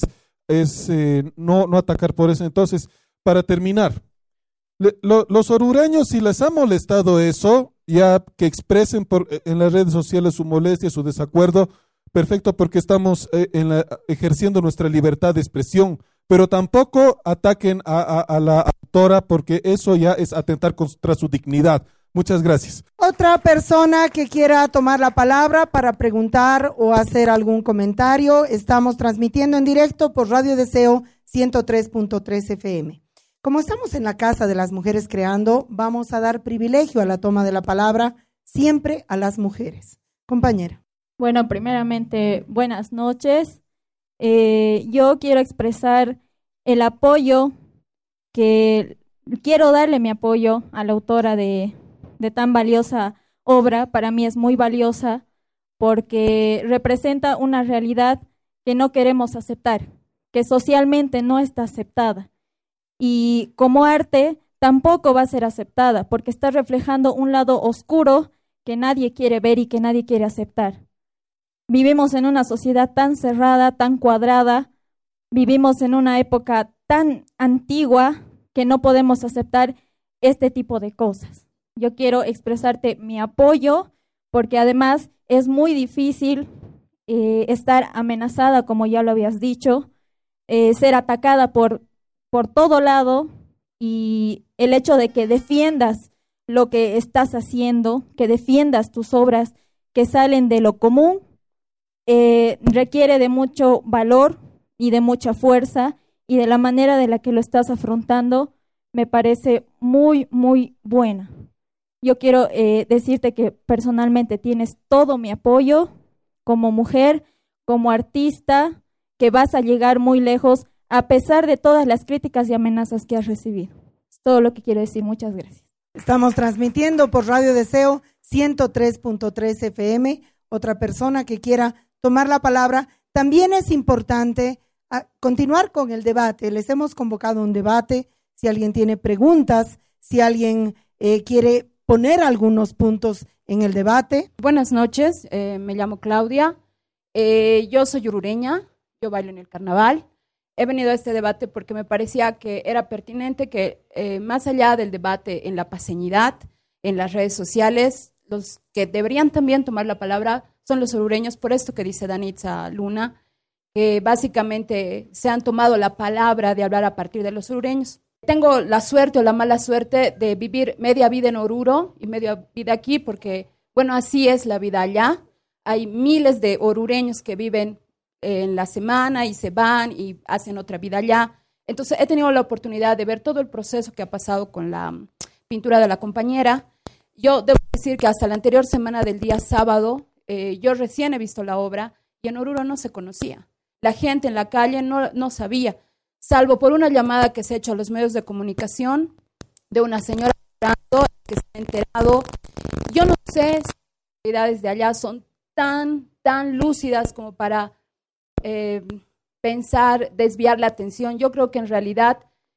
no atacar por eso. Entonces, para terminar, los orureños, si les ha molestado eso, ya que expresen en las redes sociales su molestia, su desacuerdo, perfecto, porque estamos ejerciendo nuestra libertad de expresión, pero tampoco ataquen a la autora porque eso ya es atentar contra su dignidad. Muchas gracias. Otra persona que quiera tomar la palabra para preguntar o hacer algún comentario, estamos transmitiendo en directo por Radio Deseo 103.3 FM. Como estamos en la Casa de las Mujeres Creando, vamos a dar privilegio a la toma de la palabra siempre a las mujeres. Compañera. Bueno, primeramente, buenas noches. Yo quiero expresar el apoyo quiero darle mi apoyo a la autora de tan valiosa obra. Para mí es muy valiosa porque representa una realidad que no queremos aceptar, que socialmente no está aceptada. Y como arte tampoco va a ser aceptada porque está reflejando un lado oscuro que nadie quiere ver y que nadie quiere aceptar. Vivimos en una sociedad tan cerrada, tan cuadrada, vivimos en una época tan antigua que no podemos aceptar este tipo de cosas. Yo quiero expresarte mi apoyo porque además es muy difícil estar amenazada, como ya lo habías dicho, ser atacada por todo lado, y el hecho de que defiendas lo que estás haciendo, que defiendas tus obras que salen de lo común, requiere de mucho valor y de mucha fuerza, y de la manera de la que lo estás afrontando me parece muy, muy buena. Yo quiero decirte que personalmente tienes todo mi apoyo como mujer, como artista que vas a llegar muy lejos a pesar de todas las críticas y amenazas que has recibido. Es todo lo que quiero decir. Muchas gracias. Estamos transmitiendo por Radio Deseo 103.3 FM. Otra persona que quiera tomar la palabra. También es importante continuar con el debate. Les hemos convocado un debate. Si alguien tiene preguntas, si alguien quiere poner algunos puntos en el debate. Buenas noches, me llamo Claudia. Yo soy orureña, yo bailo en el carnaval. He venido a este debate porque me parecía que era pertinente que más allá del debate en la paseñidad, en las redes sociales, los que deberían también tomar la palabra son los orureños, por esto que dice Danitza Luna, que básicamente se han tomado la palabra de hablar a partir de los orureños. Tengo la suerte o la mala suerte de vivir media vida en Oruro y media vida aquí porque, bueno, así es la vida allá. Hay miles de orureños que viven en la semana y se van y hacen otra vida allá. Entonces he tenido la oportunidad de ver todo el proceso que ha pasado con la pintura de la compañera. Yo debo decir que hasta la anterior semana del día sábado, yo recién he visto la obra y en Oruro no se conocía. La gente en la calle no sabía, salvo por una llamada que se ha hecho a los medios de comunicación de una señora que se ha enterado. Yo no sé si las autoridades de allá son tan lúcidas como para pensar, desviar la atención. Yo creo que en realidad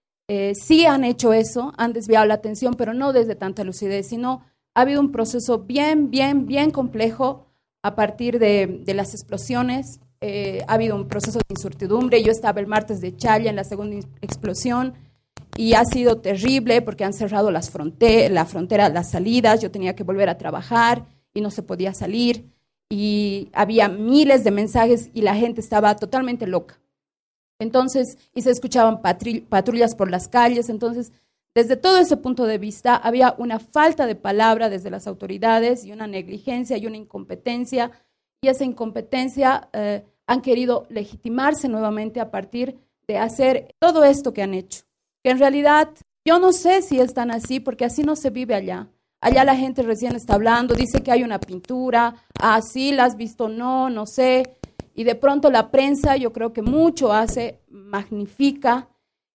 sí han hecho eso, han desviado la atención, pero no desde tanta lucidez, sino ha habido un proceso bien complejo a partir de las explosiones. Ha habido un proceso de incertidumbre. Yo estaba el martes de Challa en la segunda explosión y ha sido terrible porque han cerrado la frontera, las salidas. Yo tenía que volver a trabajar y no se podía salir y había miles de mensajes y la gente estaba totalmente loca. Entonces, y se escuchaban patrullas por las calles. Entonces, desde todo ese punto de vista, había una falta de palabra desde las autoridades y una negligencia y una incompetencia. Y esa incompetencia han querido legitimarse nuevamente a partir de hacer todo esto que han hecho. Que en realidad yo no sé si es tan así, porque así no se vive allá. Allá la gente recién está hablando, dice que hay una pintura, sí, ¿la has visto? No sé. Y de pronto la prensa, yo creo que mucho hace, magnifica.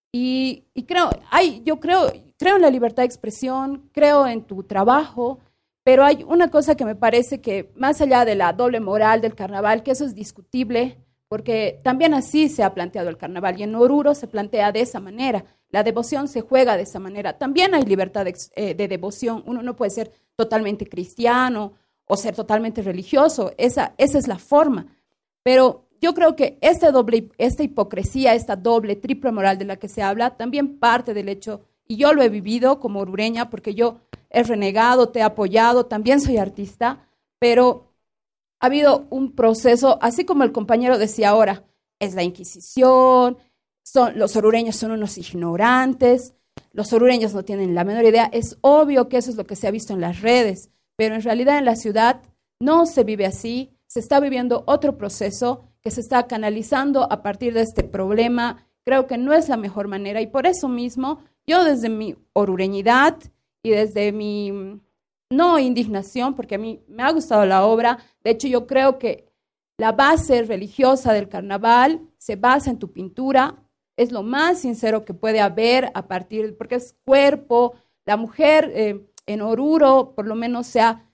Y yo creo en la libertad de expresión, creo en tu trabajo. Pero hay una cosa que me parece que más allá de la doble moral del carnaval, que eso es discutible, porque también así se ha planteado el carnaval y en Oruro se plantea de esa manera, la devoción se juega de esa manera. También hay libertad de devoción, uno no puede ser totalmente cristiano o ser totalmente religioso, esa es la forma. Pero yo creo que esta hipocresía, esta doble, triple moral de la que se habla, también parte del hecho, y yo lo he vivido como orureña, porque yo he renegado, te he apoyado, también soy artista, pero ha habido un proceso, así como el compañero decía ahora, es la Inquisición, los orureños son unos ignorantes, los orureños no tienen la menor idea. Es obvio que eso es lo que se ha visto en las redes, pero en realidad en la ciudad no se vive así, se está viviendo otro proceso que se está canalizando a partir de este problema. Creo que no es la mejor manera y por eso mismo yo desde mi orureñidad y desde mi, no indignación, porque a mí me ha gustado la obra, de hecho yo creo que la base religiosa del carnaval se basa en tu pintura, es lo más sincero que puede haber a partir, porque es cuerpo, la mujer en Oruro por lo menos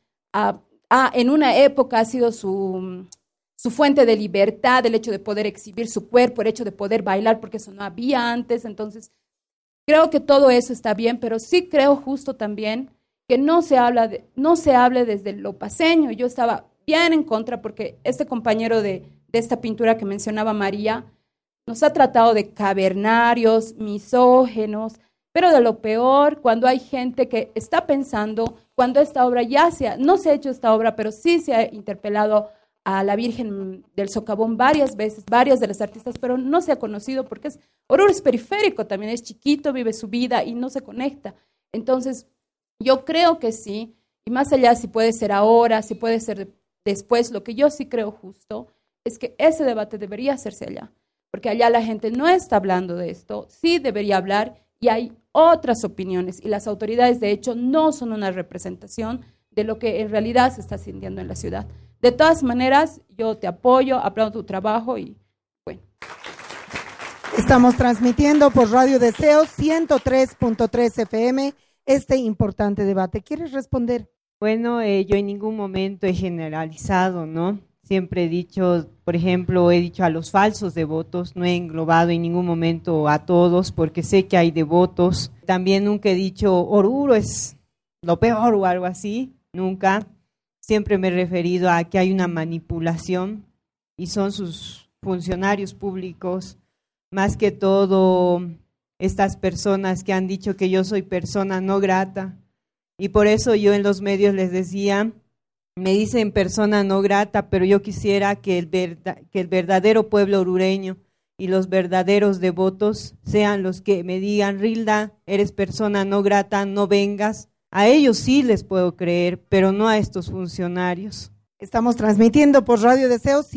en una época ha sido su fuente de libertad, el hecho de poder exhibir su cuerpo, el hecho de poder bailar, porque eso no había antes. Entonces creo que todo eso está bien, pero sí creo justo también que no se hable desde lo paseño. Yo estaba bien en contra porque este compañero de esta pintura que mencionaba María nos ha tratado de cavernarios, misógenos, pero de lo peor, cuando hay gente que está pensando, cuando esta obra no se ha hecho esta obra, pero sí se ha interpelado a la Virgen del Socavón varias veces, varias de las artistas, pero no se ha conocido porque Oruro es periférico, también es chiquito, vive su vida y no se conecta. Entonces, yo creo que sí, y más allá si puede ser ahora, si puede ser después, lo que yo sí creo justo es que ese debate debería hacerse allá, porque allá la gente no está hablando de esto, sí debería hablar y hay otras opiniones y las autoridades de hecho no son una representación de lo que en realidad se está sintiendo en la ciudad. De todas maneras, yo te apoyo, aplaudo tu trabajo y bueno. Estamos transmitiendo por Radio Deseos 103.3 FM este importante debate. ¿Quieres responder? Bueno, yo en ningún momento he generalizado, ¿no? Siempre he dicho, por ejemplo, he dicho a los falsos devotos, no he englobado en ningún momento a todos porque sé que hay devotos. También nunca he dicho Oruro es lo peor o algo así, nunca. Siempre me he referido a que hay una manipulación y son sus funcionarios públicos, más que todo estas personas que han dicho que yo soy persona no grata. Y por eso yo en los medios les decía, me dicen persona no grata, pero yo quisiera que el verdadero pueblo orureño y los verdaderos devotos sean los que me digan, Rilda, eres persona no grata, no vengas. A ellos sí les puedo creer, pero no a estos funcionarios. Estamos transmitiendo por Radio Deseos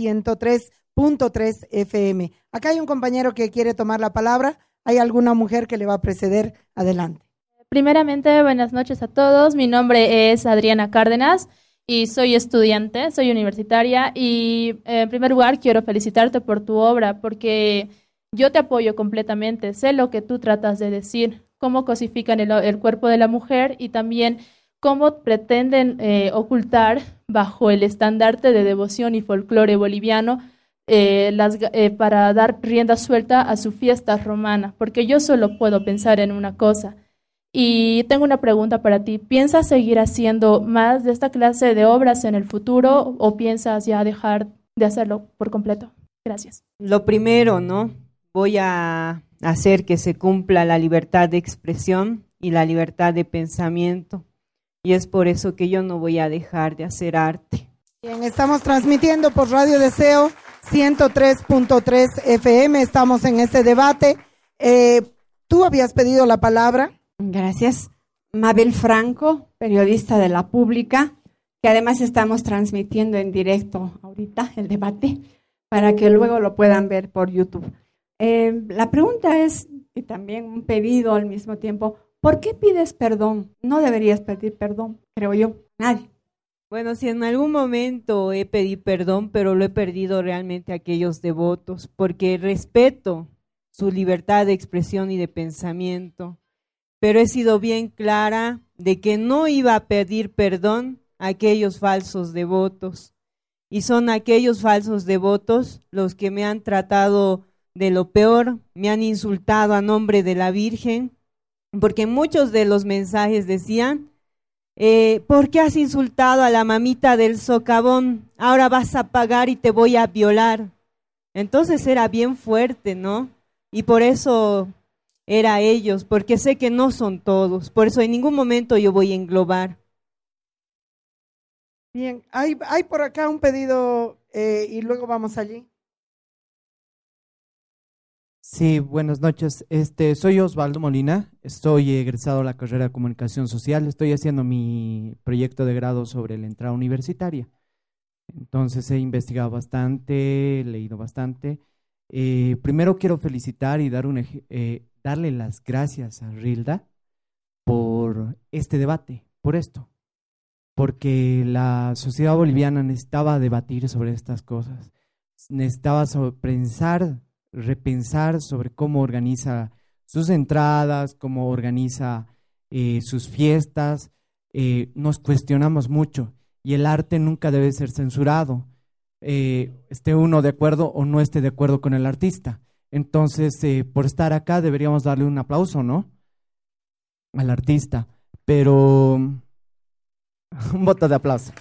103.3 FM. Acá hay un compañero que quiere tomar la palabra. ¿Hay alguna mujer que le va a preceder? Adelante. Primeramente, buenas noches a todos. Mi nombre es Adriana Cárdenas y soy estudiante, soy universitaria y en primer lugar quiero felicitarte por tu obra porque yo te apoyo completamente. Sé lo que tú tratas de decir, cómo cosifican el cuerpo de la mujer y también cómo pretenden ocultar bajo el estandarte de devoción y folclore boliviano para dar rienda suelta a su fiesta romana, porque yo solo puedo pensar en una cosa. Y tengo una pregunta para ti. ¿Piensas seguir haciendo más de esta clase de obras en el futuro o piensas ya dejar de hacerlo por completo? Gracias. Lo primero, ¿no? Voy a hacer que se cumpla la libertad de expresión y la libertad de pensamiento. Y es por eso que yo no voy a dejar de hacer arte. Bien, estamos transmitiendo por Radio Deseo 103.3 FM. Estamos en este debate. Tú habías pedido la palabra. Gracias. Mabel Franco, periodista de La Pública, que además estamos transmitiendo en directo ahorita el debate para que luego lo puedan ver por YouTube. La pregunta es, y también un pedido al mismo tiempo, ¿por qué pides perdón? No deberías pedir perdón, creo yo, nadie. Bueno, si en algún momento he pedido perdón, pero lo he perdido realmente a aquellos devotos, porque respeto su libertad de expresión y de pensamiento, pero he sido bien clara de que no iba a pedir perdón a aquellos falsos devotos. Y son aquellos falsos devotos los que me han tratado de lo peor, me han insultado a nombre de la Virgen, porque muchos de los mensajes decían, ¿por qué has insultado a la mamita del socavón? Ahora vas a pagar y te voy a violar. Entonces era bien fuerte, ¿no? Y por eso era ellos, porque sé que no son todos, por eso en ningún momento yo voy a englobar. Bien, hay por acá un pedido y luego vamos allí. Sí, buenas noches. Soy Osvaldo Molina, estoy egresado a la carrera de Comunicación Social, estoy haciendo mi proyecto de grado sobre la entrada universitaria. Entonces he investigado bastante, he leído bastante. Primero quiero felicitar y darle las gracias a Rilda por este debate, por esto, porque la sociedad boliviana necesitaba debatir sobre estas cosas, necesitaba repensar sobre cómo organiza sus entradas, cómo organiza sus fiestas. Nos cuestionamos mucho y el arte nunca debe ser censurado, esté uno de acuerdo o no esté de acuerdo con el artista. Entonces, por estar acá deberíamos darle un aplauso, ¿no? Al artista, pero un voto de aplauso.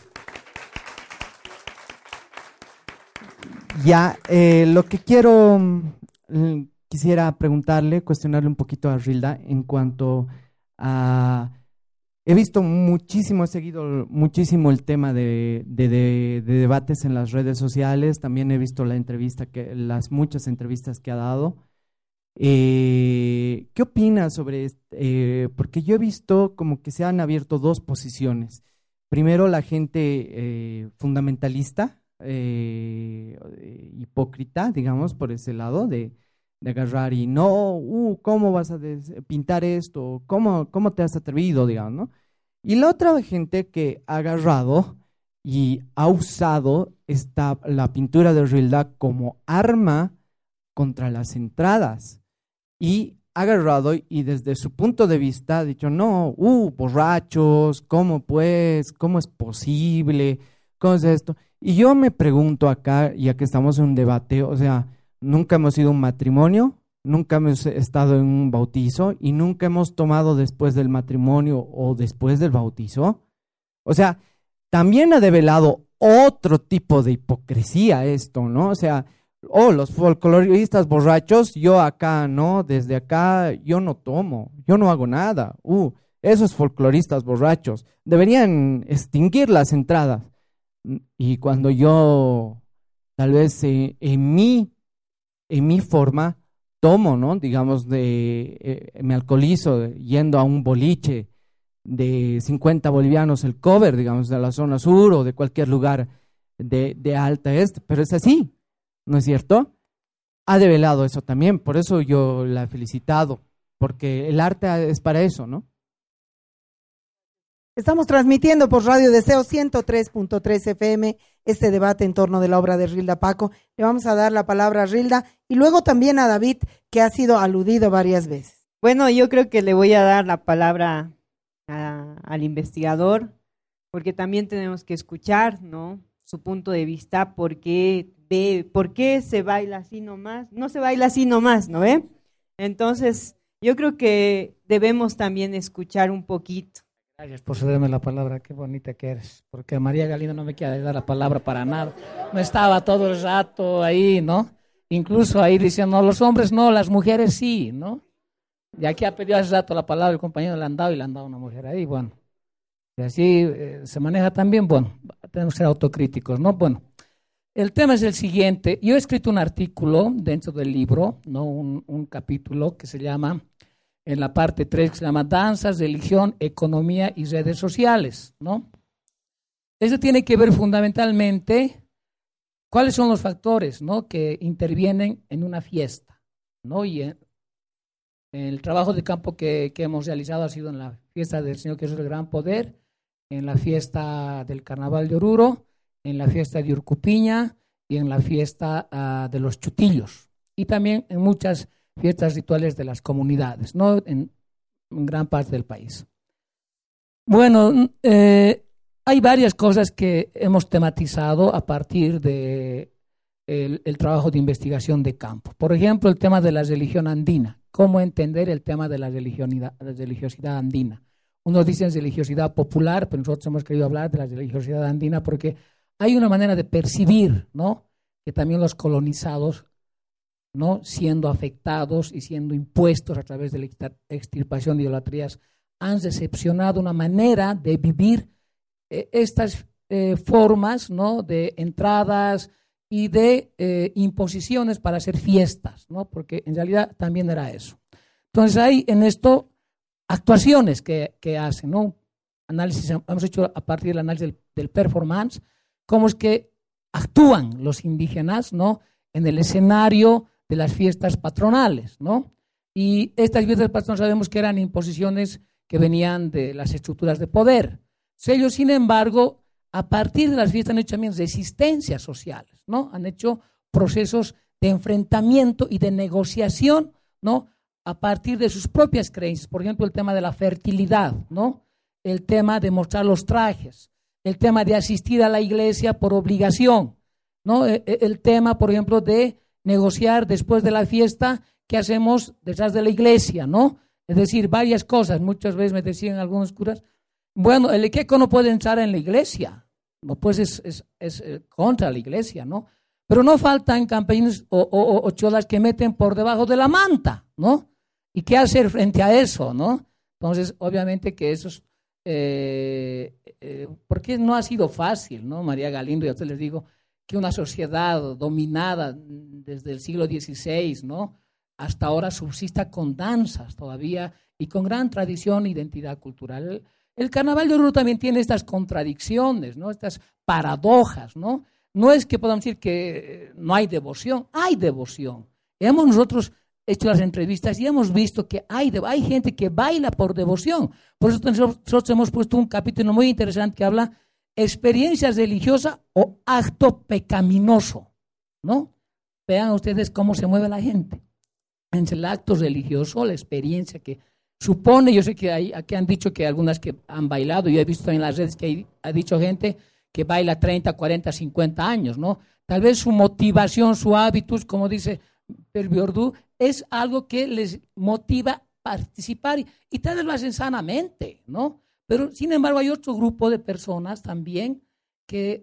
Ya, lo que quisiera preguntarle, cuestionarle un poquito a Rilda en cuanto a, he visto muchísimo, he seguido muchísimo el tema de debates en las redes sociales, también he visto las muchas entrevistas que ha dado. ¿Qué opinas sobre esto? Porque yo he visto como que se han abierto dos posiciones. Primero la gente fundamentalista, hipócrita, digamos, por ese lado de agarrar y no, ¿cómo vas a pintar esto? ¿Cómo te has atrevido, digamos, ¿no? Y la otra gente que ha agarrado y ha usado la pintura de Rilda como arma contra las entradas y ha agarrado y desde su punto de vista ha dicho, no, borrachos, ¿cómo pues? ¿Cómo es posible? ¿Cómo es esto? Y yo me pregunto acá, ya que estamos en un debate, o sea, nunca hemos ido a un matrimonio, nunca hemos estado en un bautizo y nunca hemos tomado después del matrimonio o después del bautizo. O sea, también ha develado otro tipo de hipocresía esto, ¿no? O sea, los folcloristas borrachos, yo acá, ¿no? Desde acá yo no tomo, yo no hago nada. Esos folcloristas borrachos deberían extinguir las entradas. Y cuando yo, tal vez en mi forma, tomo, ¿no? Digamos, me alcoholizo yendo a un boliche de 50 bolivianos el cover, digamos, de la zona sur o de cualquier lugar de alta este, pero es así, ¿no es cierto? Ha develado eso también, por eso yo la he felicitado, porque el arte es para eso, ¿no? Estamos transmitiendo por Radio Deseo 103.3 FM este debate en torno de la obra de Rilda Paco. Le vamos a dar la palabra a Rilda y luego también a David, que ha sido aludido varias veces. Bueno, yo creo que le voy a dar la palabra al investigador, porque también tenemos que escuchar, ¿no?, su punto de vista, por qué se baila así nomás. No se baila así nomás, ¿no ve? Entonces, yo creo que debemos también escuchar un poquito. Gracias por cederme la palabra, qué bonita que eres, porque María Galindo no me quiere dar la palabra para nada. No estaba todo el rato ahí, ¿no? Incluso ahí diciendo, no, los hombres no, las mujeres sí, ¿no? Y aquí ha pedido hace rato la palabra el compañero, le han dado una mujer ahí, bueno. Y así se maneja también, bueno, tenemos que ser autocríticos, ¿no? Bueno, el tema es el siguiente. Yo he escrito un artículo dentro del libro, ¿no? Un capítulo que se llama, en la parte 3, que se llama Danzas, Religión, Economía y Redes Sociales, ¿no? Eso tiene que ver fundamentalmente cuáles son los factores, ¿no?, que intervienen en una fiesta, ¿no? Y el trabajo de campo que hemos realizado ha sido en la fiesta del Señor Jesús del Gran Poder, en la fiesta del Carnaval de Oruro, en la fiesta de Urcupiña y en la fiesta de los Chutillos, y también en muchas fiestas rituales de las comunidades, ¿no?, en gran parte del país. Bueno, hay varias cosas que hemos tematizado a partir de el trabajo de investigación de campo. Por ejemplo, el tema de la religión andina. ¿Cómo entender el tema de la religiosidad andina? Unos dicen religiosidad popular, pero nosotros hemos querido hablar de la religiosidad andina porque hay una manera de percibir, ¿no?, que también los colonizados, ¿no?, siendo afectados y siendo impuestos a través de la extirpación de idolatrías, han recepcionado una manera de vivir estas formas, ¿no?, de entradas y de imposiciones para hacer fiestas, ¿no?, porque en realidad también era eso. Entonces hay en esto actuaciones que hacen, ¿no? Análisis, hemos hecho a partir del análisis del performance, cómo es que actúan los indígenas, ¿no?, en el escenario de las fiestas patronales, ¿no? Y estas fiestas patronales sabemos que eran imposiciones que venían de las estructuras de poder. Ellos, sin embargo, a partir de las fiestas han hecho también resistencias sociales, ¿no? Han hecho procesos de enfrentamiento y de negociación, ¿no?, a partir de sus propias creencias. Por ejemplo, el tema de la fertilidad, ¿no?, el tema de mostrar los trajes, el tema de asistir a la iglesia por obligación, ¿no?, el tema, por ejemplo, de negociar después de la fiesta qué hacemos detrás de la iglesia, ¿no? Es decir, varias cosas. Muchas veces me decían algunos curas, bueno, el equeco no puede entrar en la iglesia, no, pues es contra la iglesia, ¿no? Pero no faltan campesinos o cholas que meten por debajo de la manta, ¿no? ¿Y qué hacer frente a eso, no? Entonces, obviamente que eso es, porque no ha sido fácil, ¿no, María Galindo? Y a ustedes les digo que una sociedad dominada desde el siglo XVI, ¿no?, hasta ahora subsista con danzas todavía y con gran tradición e identidad cultural. El Carnaval de Oruro también tiene estas contradicciones, ¿no?, estas paradojas, ¿no? No es que podamos decir que no hay devoción, hay devoción. Hemos nosotros hecho las entrevistas y hemos visto que hay gente que baila por devoción. Por eso nosotros hemos puesto un capítulo muy interesante que habla experiencia religiosa o acto pecaminoso, ¿no? Vean ustedes cómo se mueve la gente. Entre el acto religioso, la experiencia que supone, yo sé que aquí han dicho que algunas que han bailado, yo he visto en las redes que ha dicho gente que baila 30, 40, 50 años, ¿no? Tal vez su motivación, su hábitus, como dice Perbiordú, es algo que les motiva a participar y tal vez lo hacen sanamente, ¿no? Pero sin embargo hay otro grupo de personas también que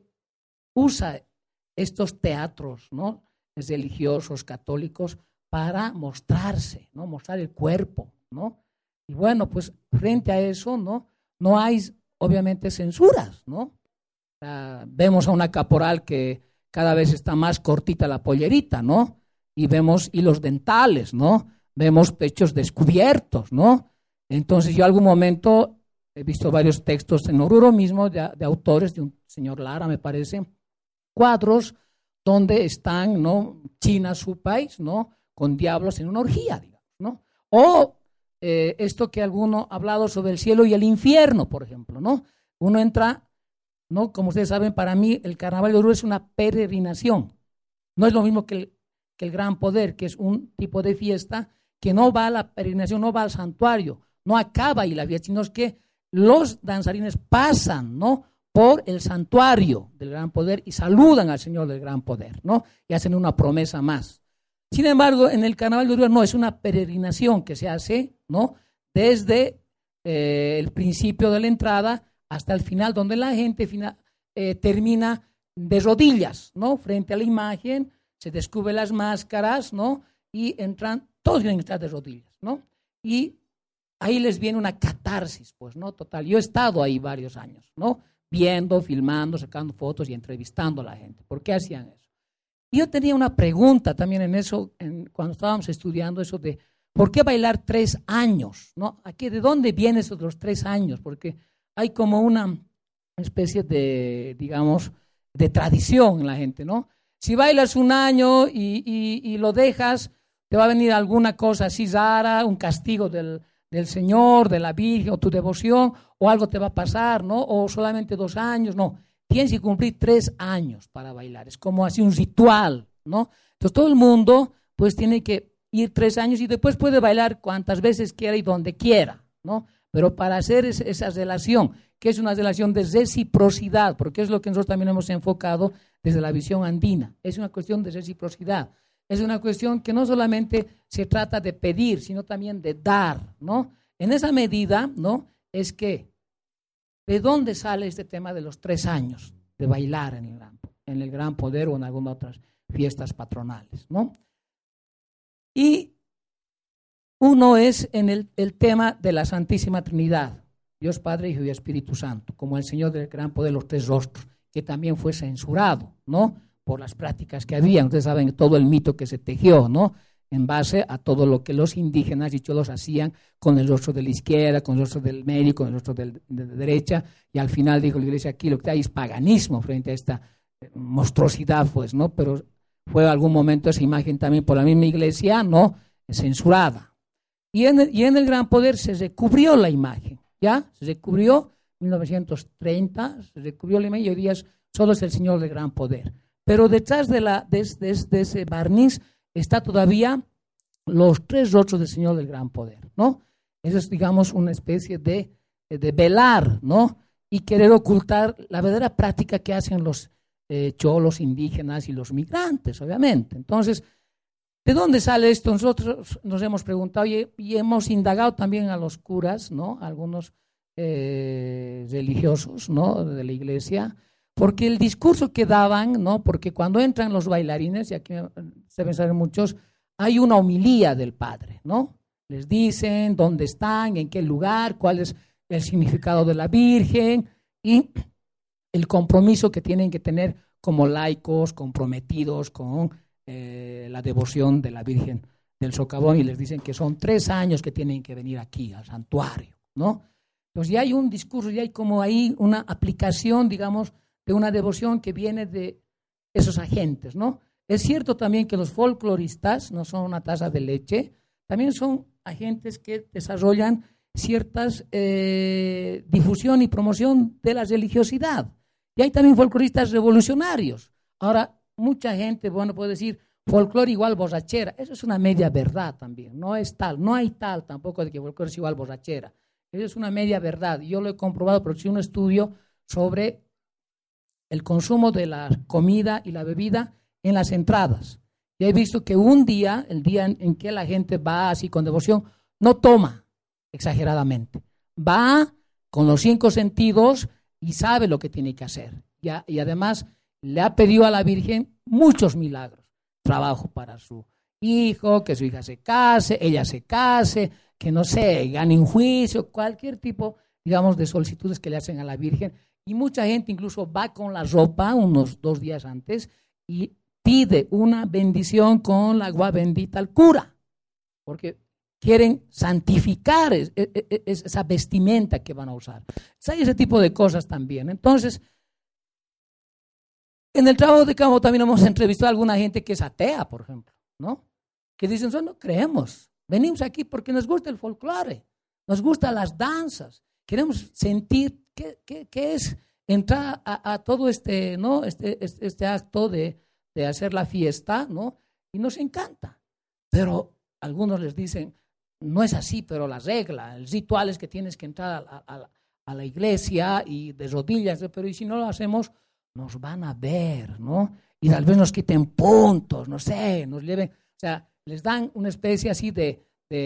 usa estos teatros, ¿no? Religiosos, católicos, para mostrarse, ¿no? Mostrar el cuerpo, ¿no? Y bueno, pues frente a eso, no hay obviamente censuras, ¿no? Vemos a una caporal que cada vez está más cortita la pollerita, ¿no? Y vemos hilos dentales, ¿no? Vemos pechos descubiertos, ¿no? Entonces yo algún momento he visto varios textos en Oruro mismo de autores, de un señor Lara, me parece, cuadros donde están, ¿no? China, su país, ¿no? Con diablos en una orgía, digamos, ¿no? O esto que alguno ha hablado sobre el cielo y el infierno, por ejemplo, ¿no? Uno entra, ¿no? Como ustedes saben, para mí el Carnaval de Oruro es una peregrinación. No es lo mismo que el Gran Poder, que es un tipo de fiesta que no va a la peregrinación, no va al santuario, no acaba ahí la fiesta, sino es que los danzarines pasan, ¿no? Por el santuario del Gran Poder y saludan al Señor del Gran Poder, ¿no? Y hacen una promesa más. Sin embargo, en el Carnaval de Oruro no, es una peregrinación que se hace, ¿no? Desde el principio de la entrada hasta el final, donde la gente termina de rodillas, ¿no? Frente a la imagen, se descubren las máscaras, ¿no? Y entran, todos tienen que estar de rodillas, ¿no? Y ahí les viene una catarsis, pues, ¿no? Total, yo he estado ahí varios años, ¿no? Viendo, filmando, sacando fotos y entrevistando a la gente. ¿Por qué hacían eso? Y yo tenía una pregunta también en eso, cuando estábamos estudiando eso de ¿por qué bailar 3 años? ¿No? ¿De dónde viene eso de los 3 años? Porque hay como una especie de, digamos, de tradición en la gente, ¿no? Si bailas 1 año y lo dejas, te va a venir alguna cosa así rara, un castigo del Señor, de la Virgen, o tu devoción, o algo te va a pasar, ¿no? O solamente 2 años, no. Tienes que cumplir 3 años para bailar. Es como así un ritual, ¿no? Entonces todo el mundo pues tiene que ir 3 años y después puede bailar cuantas veces quiera y donde quiera, ¿no? Pero para hacer esa relación, que es una relación de reciprocidad, porque es lo que nosotros también hemos enfocado desde la visión andina, es una cuestión de reciprocidad. Es una cuestión que no solamente se trata de pedir, sino también de dar, ¿no? En esa medida, ¿no? Es que, ¿de dónde sale este tema de los 3 años de bailar en el Gran Poder o en algunas otras fiestas patronales, ¿no? Y uno es en el tema de la Santísima Trinidad, Dios Padre, Hijo y Espíritu Santo, como el Señor del Gran Poder, los 3 rostros, que también fue censurado, ¿no? Por las prácticas que había. Ustedes saben todo el mito que se tejió, ¿no? En base a todo lo que los indígenas y cholos hacían con el rostro de la izquierda, con el rostro del medio, con el rostro de la derecha, y al final dijo la iglesia aquí lo que hay es paganismo frente a esta monstruosidad, pues, ¿no? Pero fue algún momento esa imagen también por la misma iglesia, ¿no? Censurada. Y en el Gran Poder se recubrió la imagen, ¿ya? Se recubrió en 1930, se recubrió la imagen y hoy día solo es el Señor del Gran Poder. Pero detrás de ese barniz está todavía los 3 rostros del Señor del Gran Poder, ¿no? Eso es, digamos, una especie de velar, ¿no? Y querer ocultar la verdadera práctica que hacen los cholos indígenas y los migrantes, obviamente. Entonces, ¿de dónde sale esto? Nosotros nos hemos preguntado y hemos indagado también a los curas, ¿no? Algunos religiosos, ¿no? De la iglesia. Porque el discurso que daban, ¿no? Porque cuando entran los bailarines, y aquí deben saber muchos, hay una homilía del padre, ¿no? Les dicen dónde están, en qué lugar, cuál es el significado de la Virgen y el compromiso que tienen que tener como laicos comprometidos con la devoción de la Virgen del Socavón, y les dicen que son 3 años que tienen que venir aquí al santuario, ¿no? Entonces ya hay un discurso, ya hay como ahí una aplicación, digamos, de una devoción que viene de esos agentes, ¿no? Es cierto también que los folcloristas no son una taza de leche, también son agentes que desarrollan ciertas difusión y promoción de la religiosidad. Y hay también folcloristas revolucionarios. Ahora, mucha gente, puede decir, folclore igual borrachera. Eso es una media verdad también. No es tal, no hay tal tampoco de que folclore es igual borrachera. Eso es una media verdad. Yo lo he comprobado porque hice un estudio sobre el consumo de la comida y la bebida en las entradas. Y he visto que un día, el día en que la gente va así con devoción, no toma exageradamente. Va con los 5 sentidos y sabe lo que tiene que hacer. Y además le ha pedido a la Virgen muchos milagros. Trabajo para su hijo, que su hija se case, ella se case, que no sé, gane un juicio, cualquier tipo, digamos, de solicitudes que le hacen a la Virgen. Y mucha gente incluso va con la ropa unos 2 días antes y pide una bendición con la agua bendita al cura, porque quieren santificar esa vestimenta que van a usar. Hay ese tipo de cosas también. Entonces, en el trabajo de campo también hemos entrevistado a alguna gente que es atea, por ejemplo, ¿no? Que dicen, no creemos, venimos aquí porque nos gusta el folclore, nos gustan las danzas, queremos sentir qué es entrar a todo este, ¿no? este acto de hacer la fiesta, ¿no? Y nos encanta. Pero algunos les dicen, no es así, pero la regla, el ritual es que tienes que entrar a la iglesia y de rodillas, pero y si no lo hacemos, nos van a ver, ¿no? Y tal vez nos quiten puntos, no sé, nos lleven, o sea, les dan una especie así de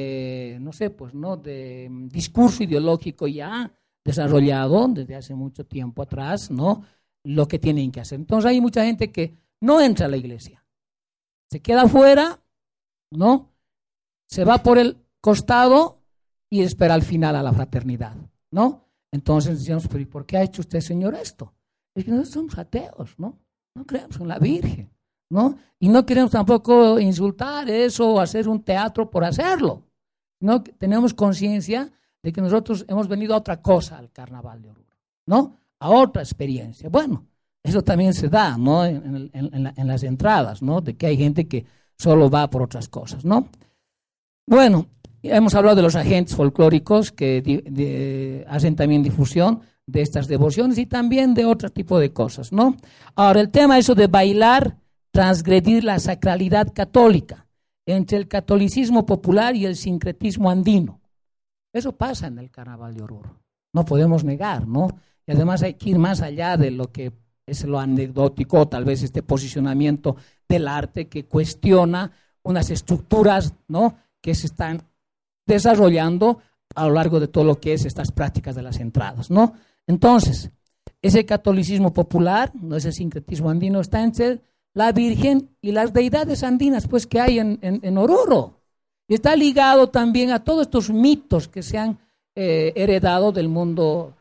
no sé, pues, ¿no? De discurso ideológico ya desarrollado desde hace mucho tiempo atrás, ¿no? Lo que tienen que hacer. Entonces hay mucha gente que no entra a la iglesia, se queda afuera, ¿no? Se va por el costado y espera al final a la fraternidad, ¿no? Entonces decimos, pero ¿y por qué ha hecho usted, Señor, esto? Es que nosotros somos ateos, ¿no? No creemos en la Virgen, ¿no? Y no queremos tampoco insultar eso o hacer un teatro por hacerlo. No, tenemos conciencia de que nosotros hemos venido a otra cosa al Carnaval de Oruro, ¿no? A otra experiencia. Bueno, eso también se da, ¿no? En las entradas, ¿no? De que hay gente que solo va por otras cosas, ¿no? Bueno, hemos hablado de los agentes folclóricos que hacen también difusión de estas devociones y también de otro tipo de cosas, ¿no? Ahora, el tema eso de bailar, transgredir la sacralidad católica entre el catolicismo popular y el sincretismo andino. Eso pasa en el Carnaval de Oruro, no podemos negar, ¿no? Y además hay que ir más allá de lo que es lo anecdótico, tal vez este posicionamiento del arte que cuestiona unas estructuras, ¿no? Que se están desarrollando a lo largo de todo lo que es estas prácticas de las entradas, ¿no? Entonces, ese catolicismo popular, no ese sincretismo andino, está entre la Virgen y las deidades andinas, pues, que hay en Oruro. Y está ligado también a todos estos mitos que se han heredado del mundo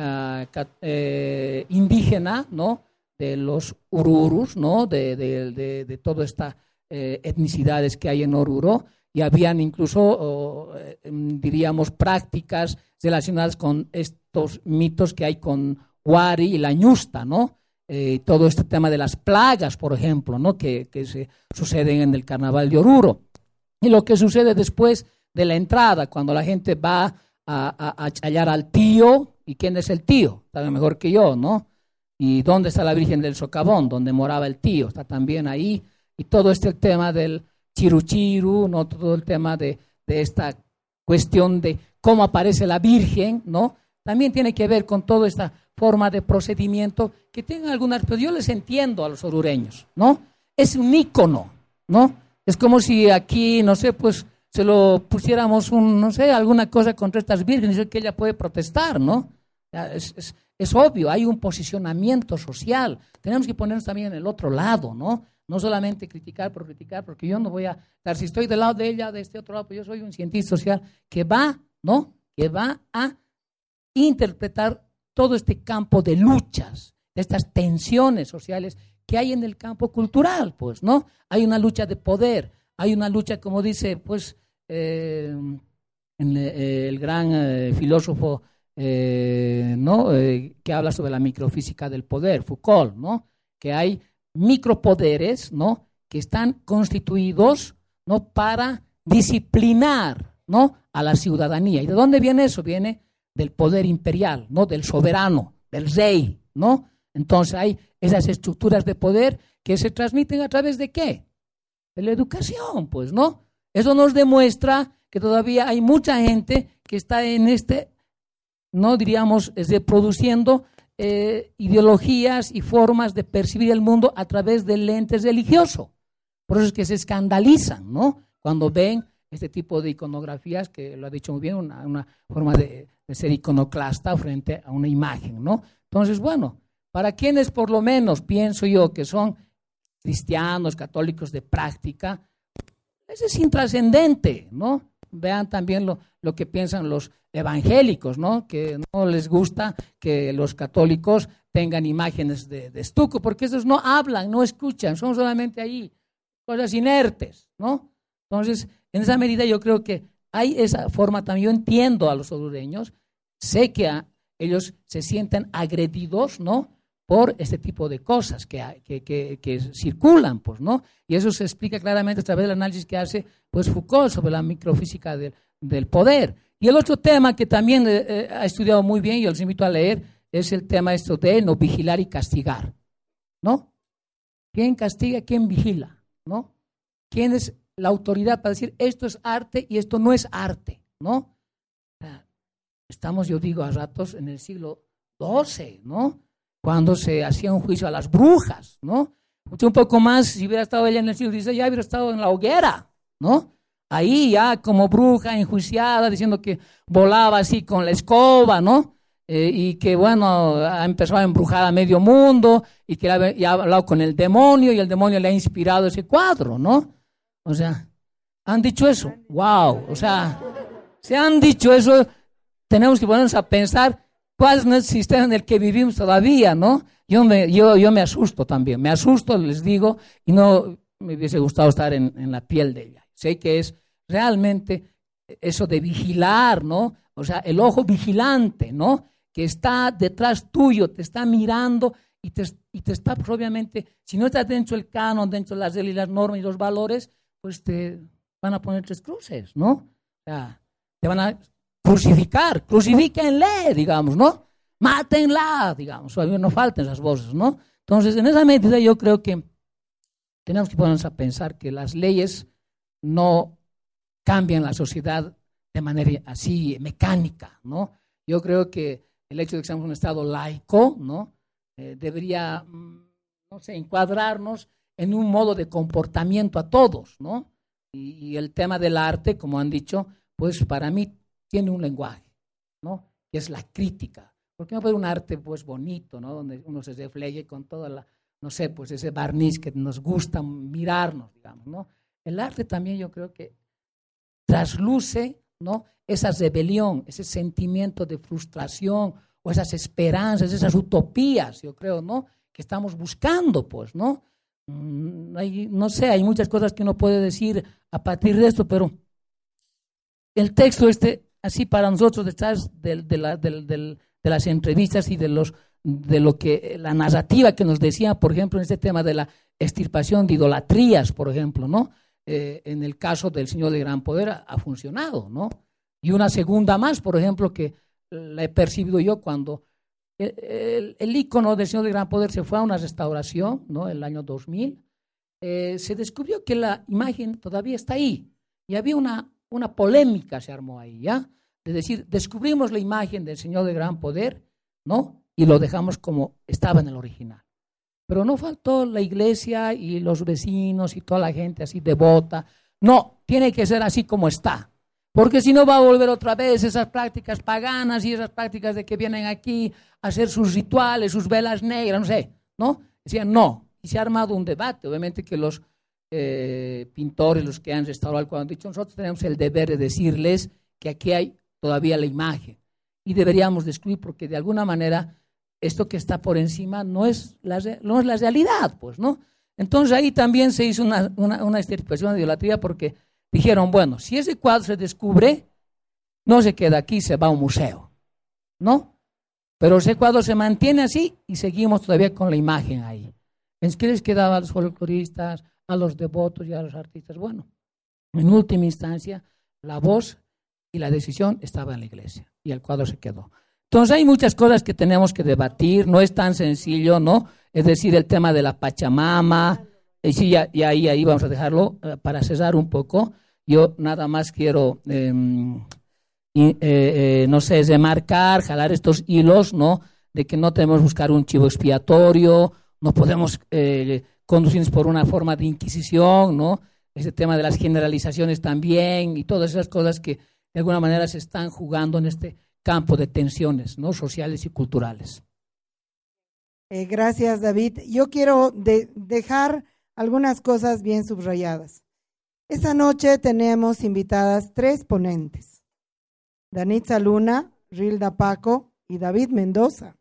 indígena, ¿no? De los ururus, ¿no? De todas estas etnicidades que hay en Oruro. Y habían incluso, diríamos, prácticas relacionadas con estos mitos que hay con Huari y la Ñusta, ¿no? Todo este tema de las plagas, por ejemplo, ¿no? Que se suceden en el Carnaval de Oruro. Y lo que sucede después de la entrada, cuando la gente va a hallar al tío. ¿Y quién es el tío? Sabe mejor que yo, ¿no? ¿Y dónde está la Virgen del Socavón? ¿Dónde moraba el tío? Está también ahí. Y todo este tema del chiruchiru, ¿no? Todo el tema de esta cuestión de cómo aparece la Virgen, ¿no? También tiene que ver con toda esta forma de procedimiento que tienen algunas, pero yo les entiendo a los orureños, ¿no? Es un ícono, ¿no? Es como si aquí, no sé, pues se lo pusiéramos no sé, alguna cosa contra estas vírgenes, que ella puede protestar, ¿no? Es obvio, hay un posicionamiento social. Tenemos que ponernos también en el otro lado, ¿no? No solamente criticar por criticar, porque yo no voy a estar, si estoy del lado de ella, de este otro lado, pues yo soy un cientista social que va, ¿no? Que va a interpretar todo este campo de luchas, de estas tensiones sociales que hay en el campo cultural, pues, ¿no? Hay una lucha de poder, hay una lucha, como dice, pues, el gran filósofo, ¿no? Que habla sobre la microfísica del poder, Foucault, ¿no? Que hay micropoderes, ¿no? Que están constituidos, ¿no? Para disciplinar, ¿no? A la ciudadanía. ¿Y de dónde viene eso? Viene del poder imperial, ¿no? Del soberano, del rey, ¿no? Entonces hay esas estructuras de poder que se transmiten a través de ¿qué? De la educación, pues, ¿no? Eso nos demuestra que todavía hay mucha gente que está en no diríamos, produciendo ideologías y formas de percibir el mundo a través de lentes religiosos. Por eso es que se escandalizan, ¿no? Cuando ven este tipo de iconografías, que lo ha dicho muy bien, una forma de ser iconoclasta frente a una imagen, ¿no? Entonces, bueno, para quienes por lo menos pienso yo que son cristianos, católicos de práctica, eso es intrascendente, ¿no? Vean también lo que piensan los evangélicos, ¿no? Que no les gusta que los católicos tengan imágenes de estuco, porque esos no hablan, no escuchan, son solamente ahí cosas inertes, ¿no? Entonces, en esa medida yo creo que hay esa forma también. Yo entiendo a los hondureños, sé que ellos se sienten agredidos, ¿no? Por este tipo de cosas que circulan, pues, ¿no? Y eso se explica claramente a través del análisis que hace, pues, Foucault sobre la microfísica del poder. Y el otro tema que también ha estudiado muy bien, yo les invito a leer, es el tema de no vigilar y castigar, ¿no? ¿Quién castiga, quién vigila, ¿no? ¿Quién es la autoridad para decir esto es arte y esto no es arte, ¿no? Estamos, yo digo, a ratos en el siglo XII, ¿no? Cuando se hacía un juicio a las brujas, ¿no? Un poco más, si hubiera estado ella en el siglo XVI, ya hubiera estado en la hoguera, ¿no? Ahí ya como bruja enjuiciada, diciendo que volaba así con la escoba, ¿no? Y que, bueno, ha empezado a embrujar a medio mundo y que ha hablado con el demonio y el demonio le ha inspirado ese cuadro, ¿no? O sea, han dicho eso, wow, o sea, se han dicho eso, tenemos que ponernos a pensar cuál es el sistema en el que vivimos todavía, ¿no? Yo me asusto también, les digo, y no me hubiese gustado estar en la piel de ella. Sé que es realmente eso de vigilar, ¿no? O sea, el ojo vigilante, ¿no? Que está detrás tuyo, te está mirando y te está, pues, obviamente, si no estás dentro del canon, dentro de las reglas, las normas y los valores, pues te van a poner 3 cruces, ¿no? O sea, te van a crucifíquenle, digamos, ¿no? Mátenla, digamos, no falten esas voces, ¿no? Entonces, en esa medida yo creo que tenemos que ponernos a pensar que las leyes no cambian la sociedad de manera así mecánica, ¿no? Yo creo que el hecho de que seamos un Estado laico, ¿no? Debería, no sé, encuadrarnos en un modo de comportamiento a todos, ¿no? Y el tema del arte, como han dicho, pues para mí tiene un lenguaje, ¿no? Que es la crítica. ¿Por qué no puede un arte, pues, bonito, ¿no? Donde uno se refleje con toda la, no sé, pues ese barniz que nos gusta mirarnos, digamos, ¿no? El arte también yo creo que trasluce, ¿no? Esa rebelión, ese sentimiento de frustración o esas esperanzas, esas utopías, yo creo, ¿no? Que estamos buscando, pues, ¿no? No sé, hay muchas cosas que uno puede decir a partir de esto, pero el texto así para nosotros detrás de las entrevistas y de lo que la narrativa que nos decía, por ejemplo, en este tema de la extirpación de idolatrías, por ejemplo, ¿no? En el caso del Señor de Gran Poder ha funcionado, ¿no? Y una segunda más, por ejemplo, que la he percibido yo cuando el ícono del Señor de Gran Poder se fue a una restauración, ¿no? El año 2000, se descubrió que la imagen todavía está ahí y había una polémica se armó ahí, ¿ya? Es decir, descubrimos la imagen del Señor de Gran Poder, ¿no? Y lo dejamos como estaba en el original. Pero no faltó la iglesia y los vecinos y toda la gente así devota. No, tiene que ser así como está. Porque si no va a volver otra vez esas prácticas paganas y esas prácticas de que vienen aquí a hacer sus rituales, sus velas negras, no sé, ¿no? Decían no. Y se ha armado un debate. Obviamente que los pintores, los que han restaurado el cuadro, han dicho, nosotros tenemos el deber de decirles que aquí hay todavía la imagen y deberíamos descubrir porque de alguna manera esto que está por encima no es la realidad, pues, ¿no? Entonces ahí también se hizo una extirpación de idolatría porque dijeron, bueno, si ese cuadro se descubre, no se queda aquí, se va a un museo, ¿no? Pero ese cuadro se mantiene así y seguimos todavía con la imagen ahí. ¿Qué les quedaba a los folcloristas, a los devotos y a los artistas? Bueno, en última instancia, la voz y la decisión estaba en la iglesia y el cuadro se quedó. Entonces hay muchas cosas que tenemos que debatir, no es tan sencillo, ¿no? Es decir, el tema de la Pachamama, sí, y ahí vamos a dejarlo para cerrar un poco. Yo nada más quiero, no sé, remarcar, jalar estos hilos, ¿no? De que no tenemos que buscar un chivo expiatorio, no podemos conducirnos por una forma de inquisición, ¿no? Ese tema de las generalizaciones también y todas esas cosas que de alguna manera se están jugando en este campo de tensiones, ¿no? Sociales y culturales. Gracias, David. Yo quiero dejar algunas cosas bien subrayadas. Esta noche tenemos invitadas 3 ponentes: Danitza Luna, Rilda Paco y David Mendoza.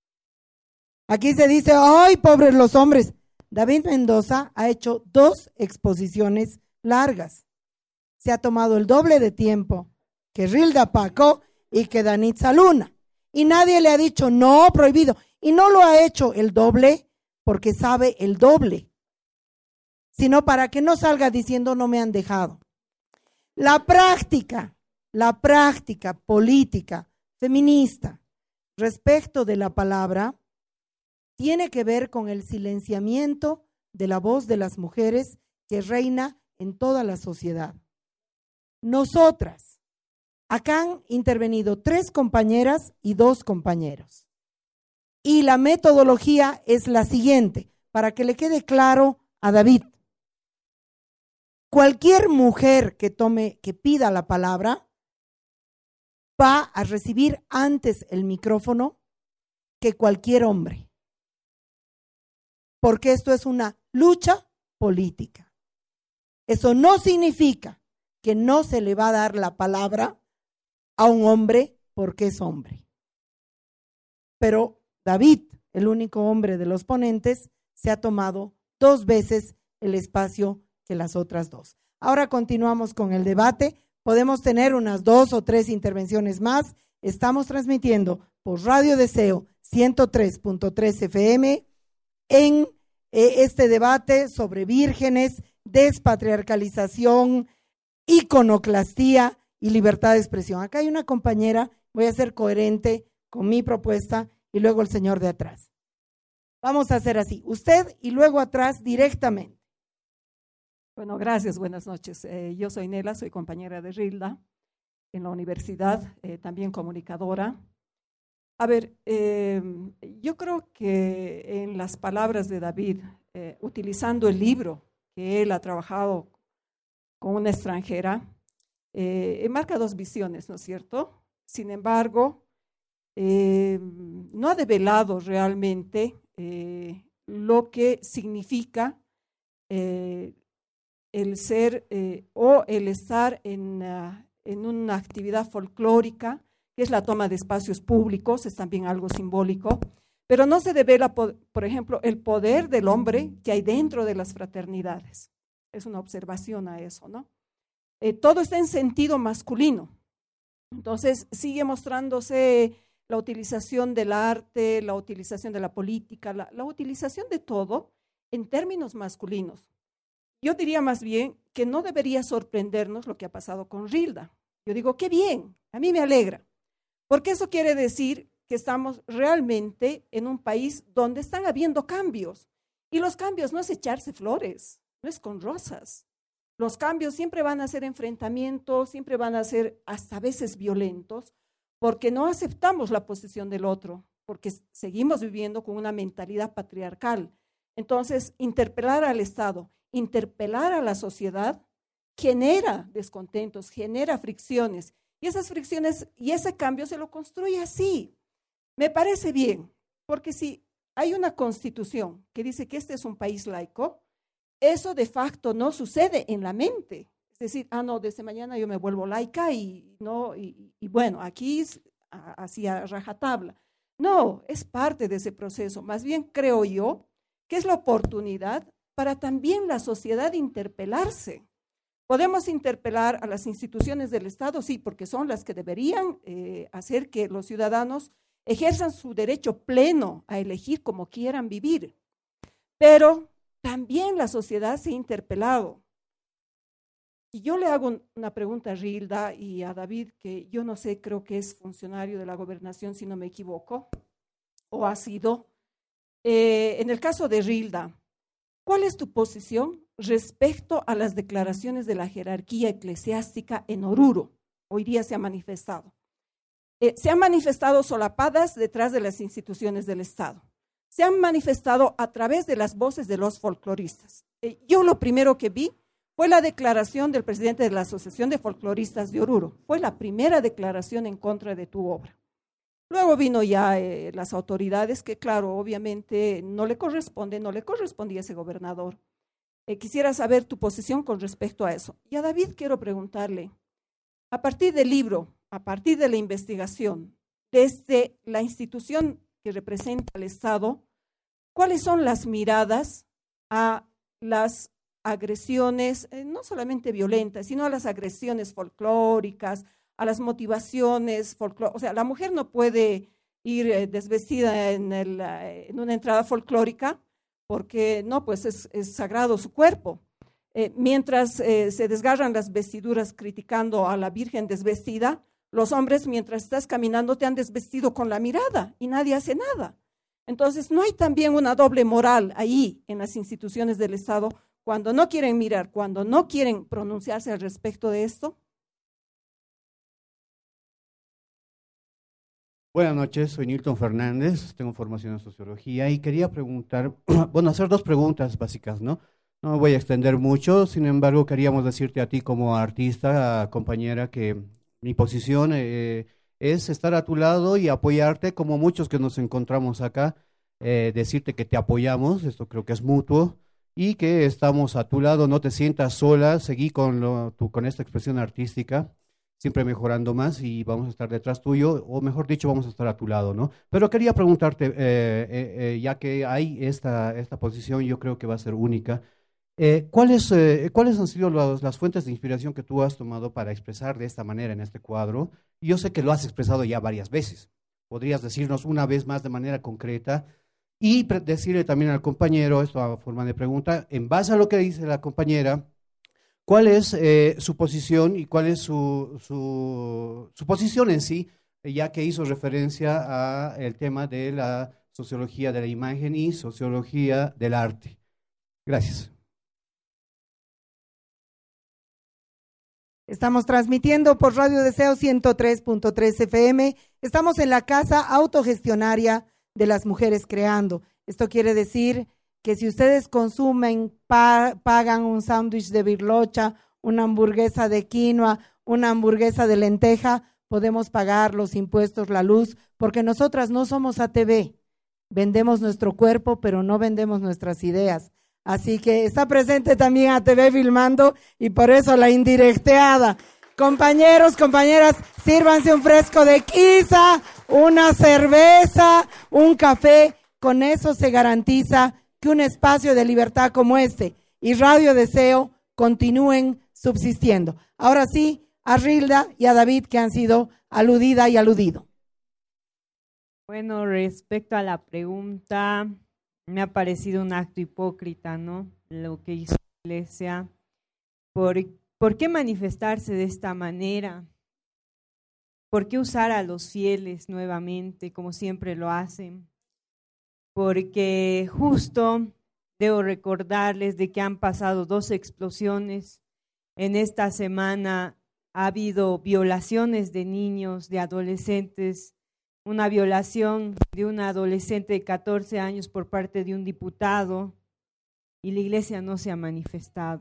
Aquí se dice, ¡ay, pobres los hombres! David Mendoza ha hecho 2 exposiciones largas. Se ha tomado el doble de tiempo que Rilda Paco y que Danitza Luna. Y nadie le ha dicho, no, prohibido. Y no lo ha hecho el doble porque sabe el doble, sino para que no salga diciendo, no me han dejado. La práctica política feminista respecto de la palabra tiene que ver con el silenciamiento de la voz de las mujeres que reina en toda la sociedad. Nosotras, acá han intervenido 3 compañeras y 2 compañeros. Y la metodología es la siguiente, para que le quede claro a David. Cualquier mujer que pida la palabra, va a recibir antes el micrófono que cualquier hombre. Porque esto es una lucha política. Eso no significa que no se le va a dar la palabra a un hombre porque es hombre. Pero David, el único hombre de los ponentes, se ha tomado 2 veces el espacio que las otras 2. Ahora continuamos con el debate. Podemos tener unas 2 o 3 intervenciones más. Estamos transmitiendo por Radio Deseo 103.3 FM en este debate sobre vírgenes, despatriarcalización, iconoclastía y libertad de expresión. Acá hay una compañera, voy a ser coherente con mi propuesta y luego el señor de atrás. Vamos a hacer así, usted y luego atrás directamente. Bueno, gracias, buenas noches. Yo soy Nela, soy compañera de Rilda en la universidad, también comunicadora. A ver, yo creo que en las palabras de David, utilizando el libro que él ha trabajado con una extranjera, marca 2 visiones, ¿no es cierto? Sin embargo, no ha develado realmente lo que significa el ser o el estar en una actividad folclórica, que es la toma de espacios públicos, es también algo simbólico, pero no se devela, por ejemplo, el poder del hombre que hay dentro de las fraternidades. Es una observación a eso, ¿no? Todo está en sentido masculino. Entonces sigue mostrándose la utilización del arte, la utilización de la política, la utilización de todo en términos masculinos. Yo diría más bien que no debería sorprendernos lo que ha pasado con Rilda. Yo digo, qué bien, a mí me alegra, porque eso quiere decir que estamos realmente en un país donde están habiendo cambios. Y los cambios no es echarse flores, no es con rosas. Los cambios siempre van a ser enfrentamientos, siempre van a ser hasta a veces violentos, porque no aceptamos la posición del otro, porque seguimos viviendo con una mentalidad patriarcal. Entonces, interpelar al Estado, interpelar a la sociedad, genera descontentos, genera fricciones, y esas fricciones y ese cambio se lo construye así. Me parece bien, porque si hay una constitución que dice que este es un país laico, eso de facto no sucede en la mente. Es decir, no, desde mañana yo me vuelvo laica y bueno, aquí es así a rajatabla. No, es parte de ese proceso. Más bien creo yo que es la oportunidad para también la sociedad interpelarse. Podemos interpelar a las instituciones del Estado, sí, porque son las que deberían hacer que los ciudadanos ejerzan su derecho pleno a elegir como quieran vivir. Pero también la sociedad se ha interpelado Y yo le hago una pregunta a Rilda y a David, que yo no sé, creo que es funcionario de la gobernación, si no me equivoco, o ha sido. En el caso de Rilda, ¿cuál es tu posición respecto a las declaraciones de la jerarquía eclesiástica en Oruro? Hoy día se ha manifestado. Se han manifestado solapadas detrás de las instituciones del Estado. Se han manifestado a través de las voces de los folcloristas. Yo lo primero que vi fue la declaración del presidente de la Asociación de Folcloristas de Oruro. Fue la primera declaración en contra de tu obra. Luego vino ya las autoridades que, claro, obviamente no le correspondía a ese gobernador. Quisiera saber tu posición con respecto a eso. Y a David quiero preguntarle, a partir del libro, a partir de la investigación, desde la institución que representa al Estado, ¿cuáles son las miradas a las agresiones, no solamente violentas, sino a las agresiones folclóricas, a las motivaciones folclóricas? O sea, la mujer no puede ir desvestida en una entrada folclórica porque no, pues es sagrado su cuerpo. Mientras se desgarran las vestiduras criticando a la Virgen desvestida, los hombres mientras estás caminando te han desvestido con la mirada y nadie hace nada. Entonces, ¿no hay también una doble moral ahí en las instituciones del Estado cuando no quieren mirar, cuando no quieren pronunciarse al respecto de esto? Buenas noches, soy Nilton Fernández, tengo formación en sociología y quería preguntar, hacer dos preguntas básicas, ¿no? No me voy a extender mucho, sin embargo, queríamos decirte a ti como artista, compañera, que mi posición es estar a tu lado y apoyarte, como muchos que nos encontramos acá, decirte que te apoyamos, esto creo que es mutuo, y que estamos a tu lado, no te sientas sola, seguí con esta expresión artística, siempre mejorando más y vamos a estar detrás tuyo, o mejor dicho, vamos a estar a tu lado, ¿no? Pero quería preguntarte, ya que hay esta posición, yo creo que va a ser única, ¿cuáles han sido las fuentes de inspiración que tú has tomado para expresar de esta manera en este cuadro? Yo sé que lo has expresado ya varias veces, ¿podrías decirnos una vez más de manera concreta? Y decirle también al compañero, esto a forma de pregunta, en base a lo que dice la compañera, ¿cuál es su posición y cuál es su posición en sí, ya que hizo referencia al tema de la sociología de la imagen y sociología del arte? Gracias. Estamos transmitiendo por Radio Deseo 103.3 FM. Estamos en la Casa Autogestionaria de las Mujeres Creando. Esto quiere decir que si ustedes consumen, pagan un sándwich de birlocha, una hamburguesa de quinoa, una hamburguesa de lenteja, podemos pagar los impuestos, la luz, porque nosotras no somos ATV. Vendemos nuestro cuerpo, pero no vendemos nuestras ideas. Así que está presente también ATV filmando y por eso la indirecteada. Compañeros, compañeras, sírvanse un fresco de quiza, una cerveza, un café. Con eso se garantiza que un espacio de libertad como este y Radio Deseo continúen subsistiendo. Ahora sí, a Rilda y a David, que han sido aludida y aludido. Bueno, respecto a la pregunta, me ha parecido un acto hipócrita, ¿no? Lo que hizo la Iglesia. ¿Por qué manifestarse de esta manera? ¿Por qué usar a los fieles nuevamente, como siempre lo hacen? Porque justo debo recordarles de que han pasado 2 explosiones. En esta semana ha habido violaciones de niños, de adolescentes, una violación de una adolescente de 14 años por parte de un diputado y la Iglesia no se ha manifestado.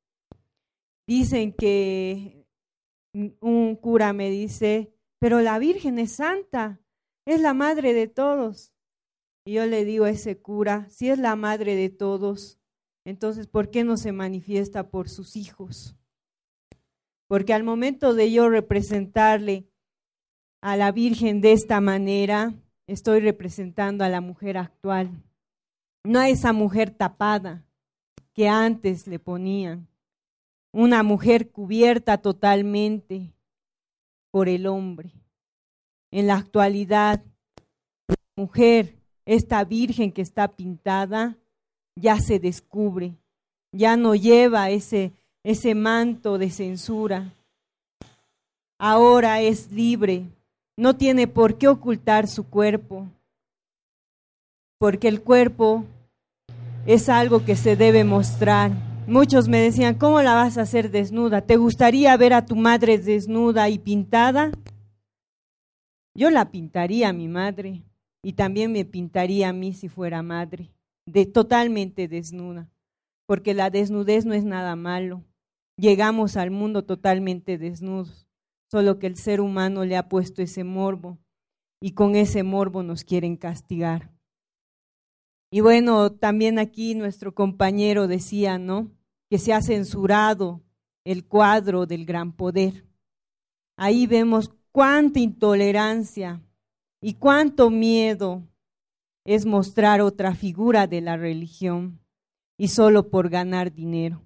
Dicen que un cura me dice, pero la Virgen es santa, es la madre de todos. Y yo le digo a ese cura, si es la madre de todos, entonces ¿por qué no se manifiesta por sus hijos? Porque al momento de yo representarle a la Virgen de esta manera, estoy representando a la mujer actual, no a esa mujer tapada que antes le ponían, una mujer cubierta totalmente por el hombre. En la actualidad, la mujer, esta Virgen que está pintada, ya se descubre, ya no lleva ese ese manto de censura. Ahora es libre, no tiene por qué ocultar su cuerpo, porque el cuerpo es algo que se debe mostrar. Muchos me decían, ¿cómo la vas a hacer desnuda? ¿Te gustaría ver a tu madre desnuda y pintada? Yo la pintaría a mi madre y también me pintaría a mí si fuera madre, totalmente desnuda, porque la desnudez no es nada malo. Llegamos al mundo totalmente desnudos, solo que el ser humano le ha puesto ese morbo y con ese morbo nos quieren castigar. Y bueno, también aquí nuestro compañero decía, ¿no?, que se ha censurado el cuadro del gran poder. Ahí vemos cuánta intolerancia y cuánto miedo es mostrar otra figura de la religión y solo por ganar dinero.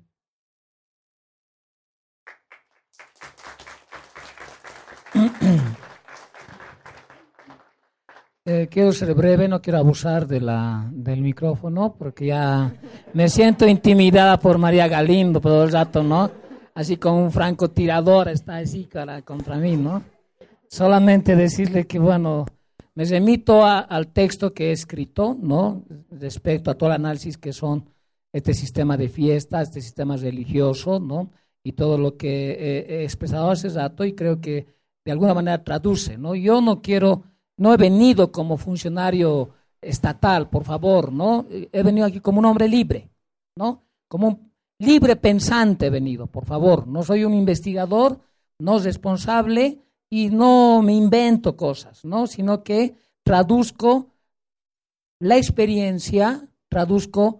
Quiero ser breve, no quiero abusar del micrófono porque ya me siento intimidada por María Galindo por todo el rato, ¿no? Así como un francotirador está así contra mí, ¿no? Solamente decirle que, bueno, me remito al texto que he escrito, ¿no?, respecto a todo el análisis que son este sistema de fiestas, este sistema religioso, ¿no?, y todo lo que he expresado hace rato, y creo que de alguna manera traduce, ¿no? Yo no he venido como funcionario estatal, por favor, ¿no? He venido aquí como un hombre libre, ¿no? Como un libre pensante he venido, por favor. No soy un investigador, no responsable y no me invento cosas, ¿no? Sino que traduzco la experiencia, traduzco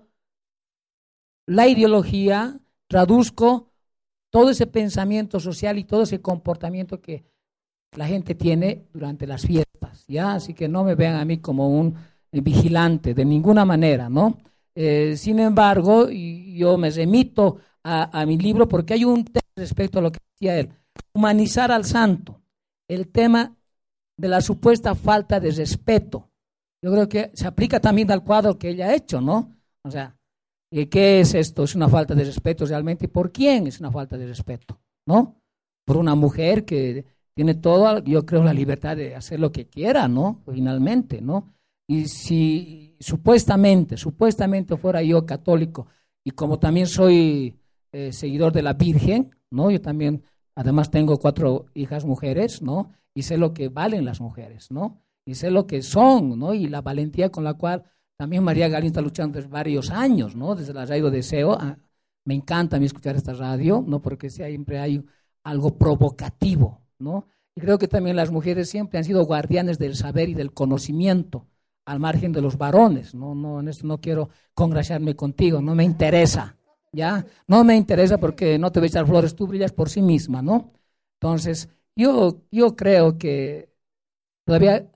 la ideología, traduzco todo ese pensamiento social y todo ese comportamiento que la gente tiene durante las fiestas, ¿ya? Así que no me vean a mí como un vigilante de ninguna manera, ¿no? Sin embargo, yo me remito a mi libro porque hay un tema respecto a lo que decía él, humanizar al santo, el tema de la supuesta falta de respeto. Yo creo que se aplica también al cuadro que ella ha hecho, ¿no? O sea, ¿qué es esto? ¿Es una falta de respeto realmente? ¿Por quién es una falta de respeto? ¿No? Por una mujer que tiene toda, yo creo, la libertad de hacer lo que quiera, ¿no? Finalmente, ¿no? Y si supuestamente fuera yo católico, y como también soy seguidor de la Virgen, ¿no? Yo también, además tengo 4 hijas mujeres, ¿no? Y sé lo que valen las mujeres, ¿no? Y sé lo que son, ¿no? Y la valentía con la cual también María Galindo está luchando desde varios años, ¿no? Desde la radio Deseo. Me encanta a mí escuchar esta radio, ¿no? Porque siempre hay algo provocativo, ¿no? Y creo que también las mujeres siempre han sido guardianes del saber y del conocimiento, al margen de los varones, ¿no? En esto no quiero congraciarme contigo, no me interesa, ¿ya? No me interesa porque no te voy a echar flores, tú brillas por sí misma, ¿no? Entonces, yo creo que todavía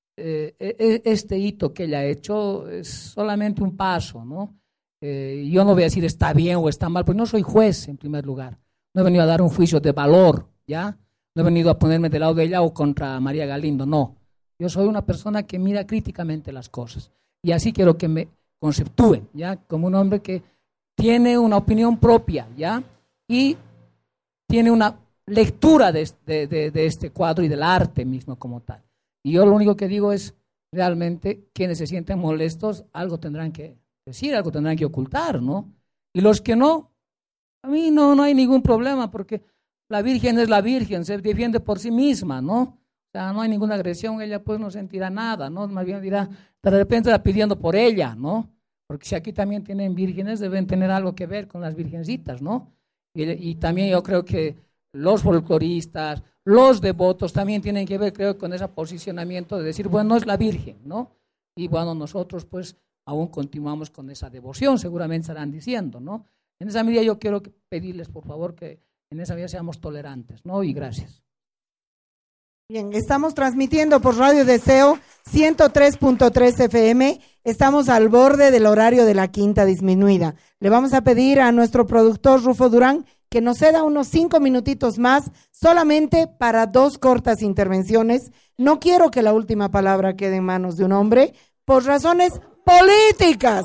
este hito que ella ha hecho es solamente un paso, ¿no? Yo no voy a decir está bien o está mal, porque no soy juez en primer lugar, no he venido a dar un juicio de valor, ¿ya? No he venido a ponerme del lado de ella o contra María Galindo, no. Yo soy una persona que mira críticamente las cosas y así quiero que me conceptúen, ¿ya? Como un hombre que tiene una opinión propia, ¿ya? Y tiene una lectura de este cuadro y del arte mismo como tal. Y yo lo único que digo es, realmente, quienes se sienten molestos, algo tendrán que decir, algo tendrán que ocultar, ¿no? Y los que no, a mí no hay ningún problema porque la Virgen es la Virgen, se defiende por sí misma, ¿no? O sea, no hay ninguna agresión, ella pues no sentirá nada, ¿no? Más bien dirá, de repente está pidiendo por ella, ¿no? Porque si aquí también tienen vírgenes, deben tener algo que ver con las virgencitas, ¿no? Y también yo creo que los folcloristas, los devotos también tienen que ver, creo, con ese posicionamiento de decir, bueno, es la Virgen, ¿no? Y bueno, nosotros pues aún continuamos con esa devoción, seguramente estarán diciendo, ¿no? En esa medida yo quiero pedirles, por favor, que en esa medida seamos tolerantes, ¿no? Y gracias. Bien, estamos transmitiendo por Radio Deseo 103.3 FM. Estamos al borde del horario de la quinta disminuida. Le vamos a pedir a nuestro productor Rufo Durán que nos ceda unos 5 minutitos más, solamente para 2 cortas intervenciones. No quiero que la última palabra quede en manos de un hombre, por razones políticas.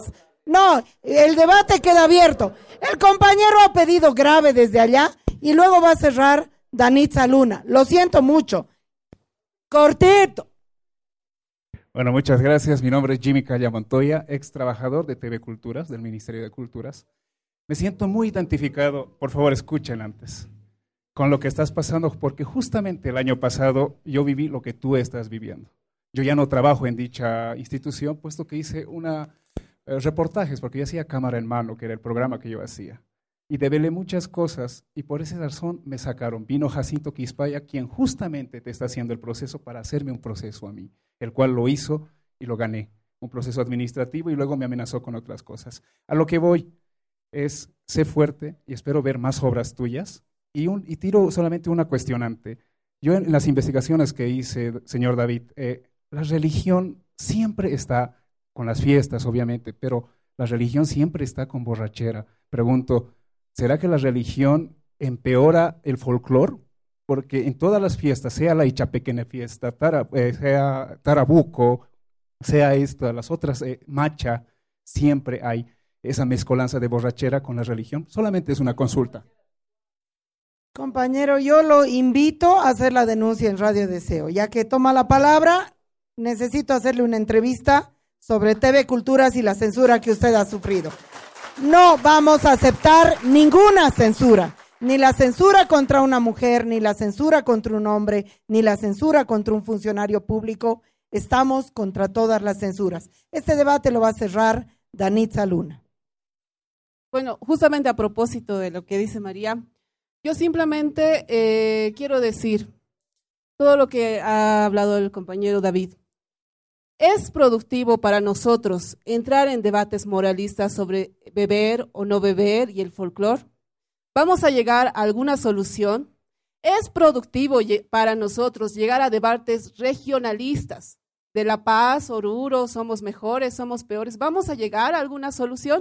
No, el debate queda abierto. El compañero ha pedido grave desde allá y luego va a cerrar Danitza Luna. Lo siento mucho. Cortito. Bueno, muchas gracias. Mi nombre es Jimmy Calla Montoya, ex trabajador de TV Culturas, del Ministerio de Culturas. Me siento muy identificado, por favor escuchen antes, con lo que estás pasando, porque justamente el año pasado yo viví lo que tú estás viviendo. Yo ya no trabajo en dicha institución, puesto que hice reportajes, porque yo hacía cámara en mano, que era el programa que yo hacía. Y develé muchas cosas, y por esa razón me sacaron. Vino Jacinto Quispaya, quien justamente te está haciendo el proceso para hacerme un proceso a mí, el cual lo hizo y lo gané. Un proceso administrativo y luego me amenazó con otras cosas. A lo que voy es, sé fuerte y espero ver más obras tuyas. Y tiro solamente una cuestionante. Yo en las investigaciones que hice, señor David, la religión siempre está con las fiestas, obviamente, pero la religión siempre está con borrachera. Pregunto, ¿será que la religión empeora el folclore? Porque en todas las fiestas, sea la Ichapequene fiesta, sea Tarabuco, sea esta, las otras, Macha, siempre hay esa mezcolanza de borrachera con la religión. Solamente es una consulta. Compañero, yo lo invito a hacer la denuncia en Radio Deseo. Ya que toma la palabra, necesito hacerle una entrevista sobre TV Culturas y la censura que usted ha sufrido. No vamos a aceptar ninguna censura, ni la censura contra una mujer, ni la censura contra un hombre, ni la censura contra un funcionario público. Estamos contra todas las censuras. Este debate lo va a cerrar Danitza Luna. Bueno, justamente a propósito de lo que dice María, yo simplemente quiero decir todo lo que ha hablado el compañero David. ¿Es productivo para nosotros entrar en debates moralistas sobre beber o no beber y el folclore? ¿Vamos a llegar a alguna solución? ¿Es productivo para nosotros llegar a debates regionalistas de La Paz, Oruro, somos mejores, somos peores? ¿Vamos a llegar a alguna solución?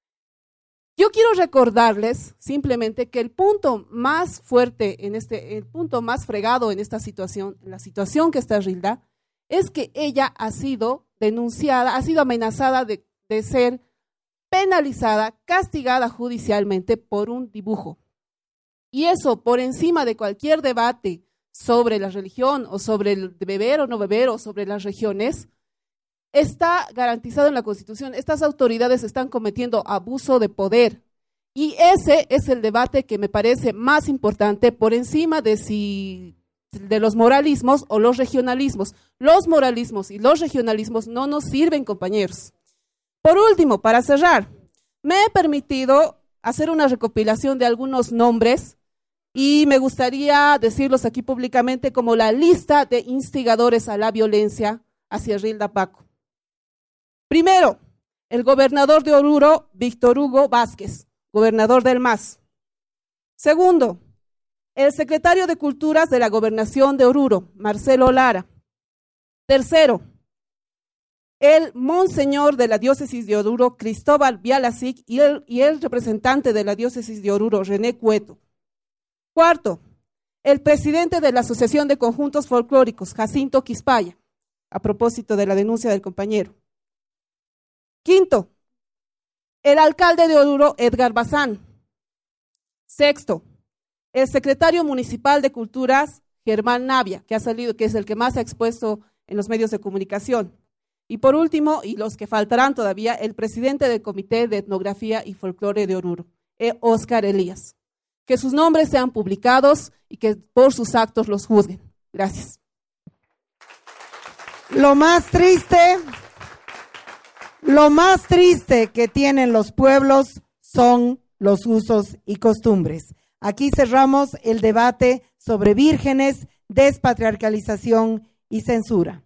Yo quiero recordarles simplemente que el punto más fuerte, el punto más fregado en esta situación, en la situación que está Rilda, es que ella ha sido denunciada, ha sido amenazada de ser penalizada, castigada judicialmente por un dibujo. Y eso, por encima de cualquier debate sobre la religión o sobre el beber o no beber o sobre las regiones, está garantizado en la Constitución. Estas autoridades están cometiendo abuso de poder. Y ese es el debate que me parece más importante por encima de los moralismos o los regionalismos. Los moralismos y los regionalismos no nos sirven, compañeros. Por último, para cerrar, me he permitido hacer una recopilación de algunos nombres y me gustaría decirlos aquí públicamente como la lista de instigadores a la violencia hacia Rilda Paco. Primero, el gobernador de Oruro, Víctor Hugo Vázquez, gobernador del MAS. Segundo, el secretario de Culturas de la Gobernación de Oruro, Marcelo Lara. Tercero, el monseñor de la diócesis de Oruro, Cristóbal Bialacic, y el representante de la diócesis de Oruro, René Cueto. Cuarto, el presidente de la Asociación de Conjuntos Folclóricos, Jacinto Quispaya, a propósito de la denuncia del compañero. Quinto, el alcalde de Oruro, Edgar Bazán. Sexto, el secretario municipal de Culturas, Germán Navia, que ha salido, que es el que más se ha expuesto en los medios de comunicación. Y por último, y los que faltarán todavía, el presidente del Comité de Etnografía y Folclore de Oruro, Óscar Elías. Que sus nombres sean publicados y que por sus actos los juzguen. Gracias. Lo más triste que tienen los pueblos son los usos y costumbres. Aquí cerramos el debate sobre vírgenes, despatriarcalización y censura.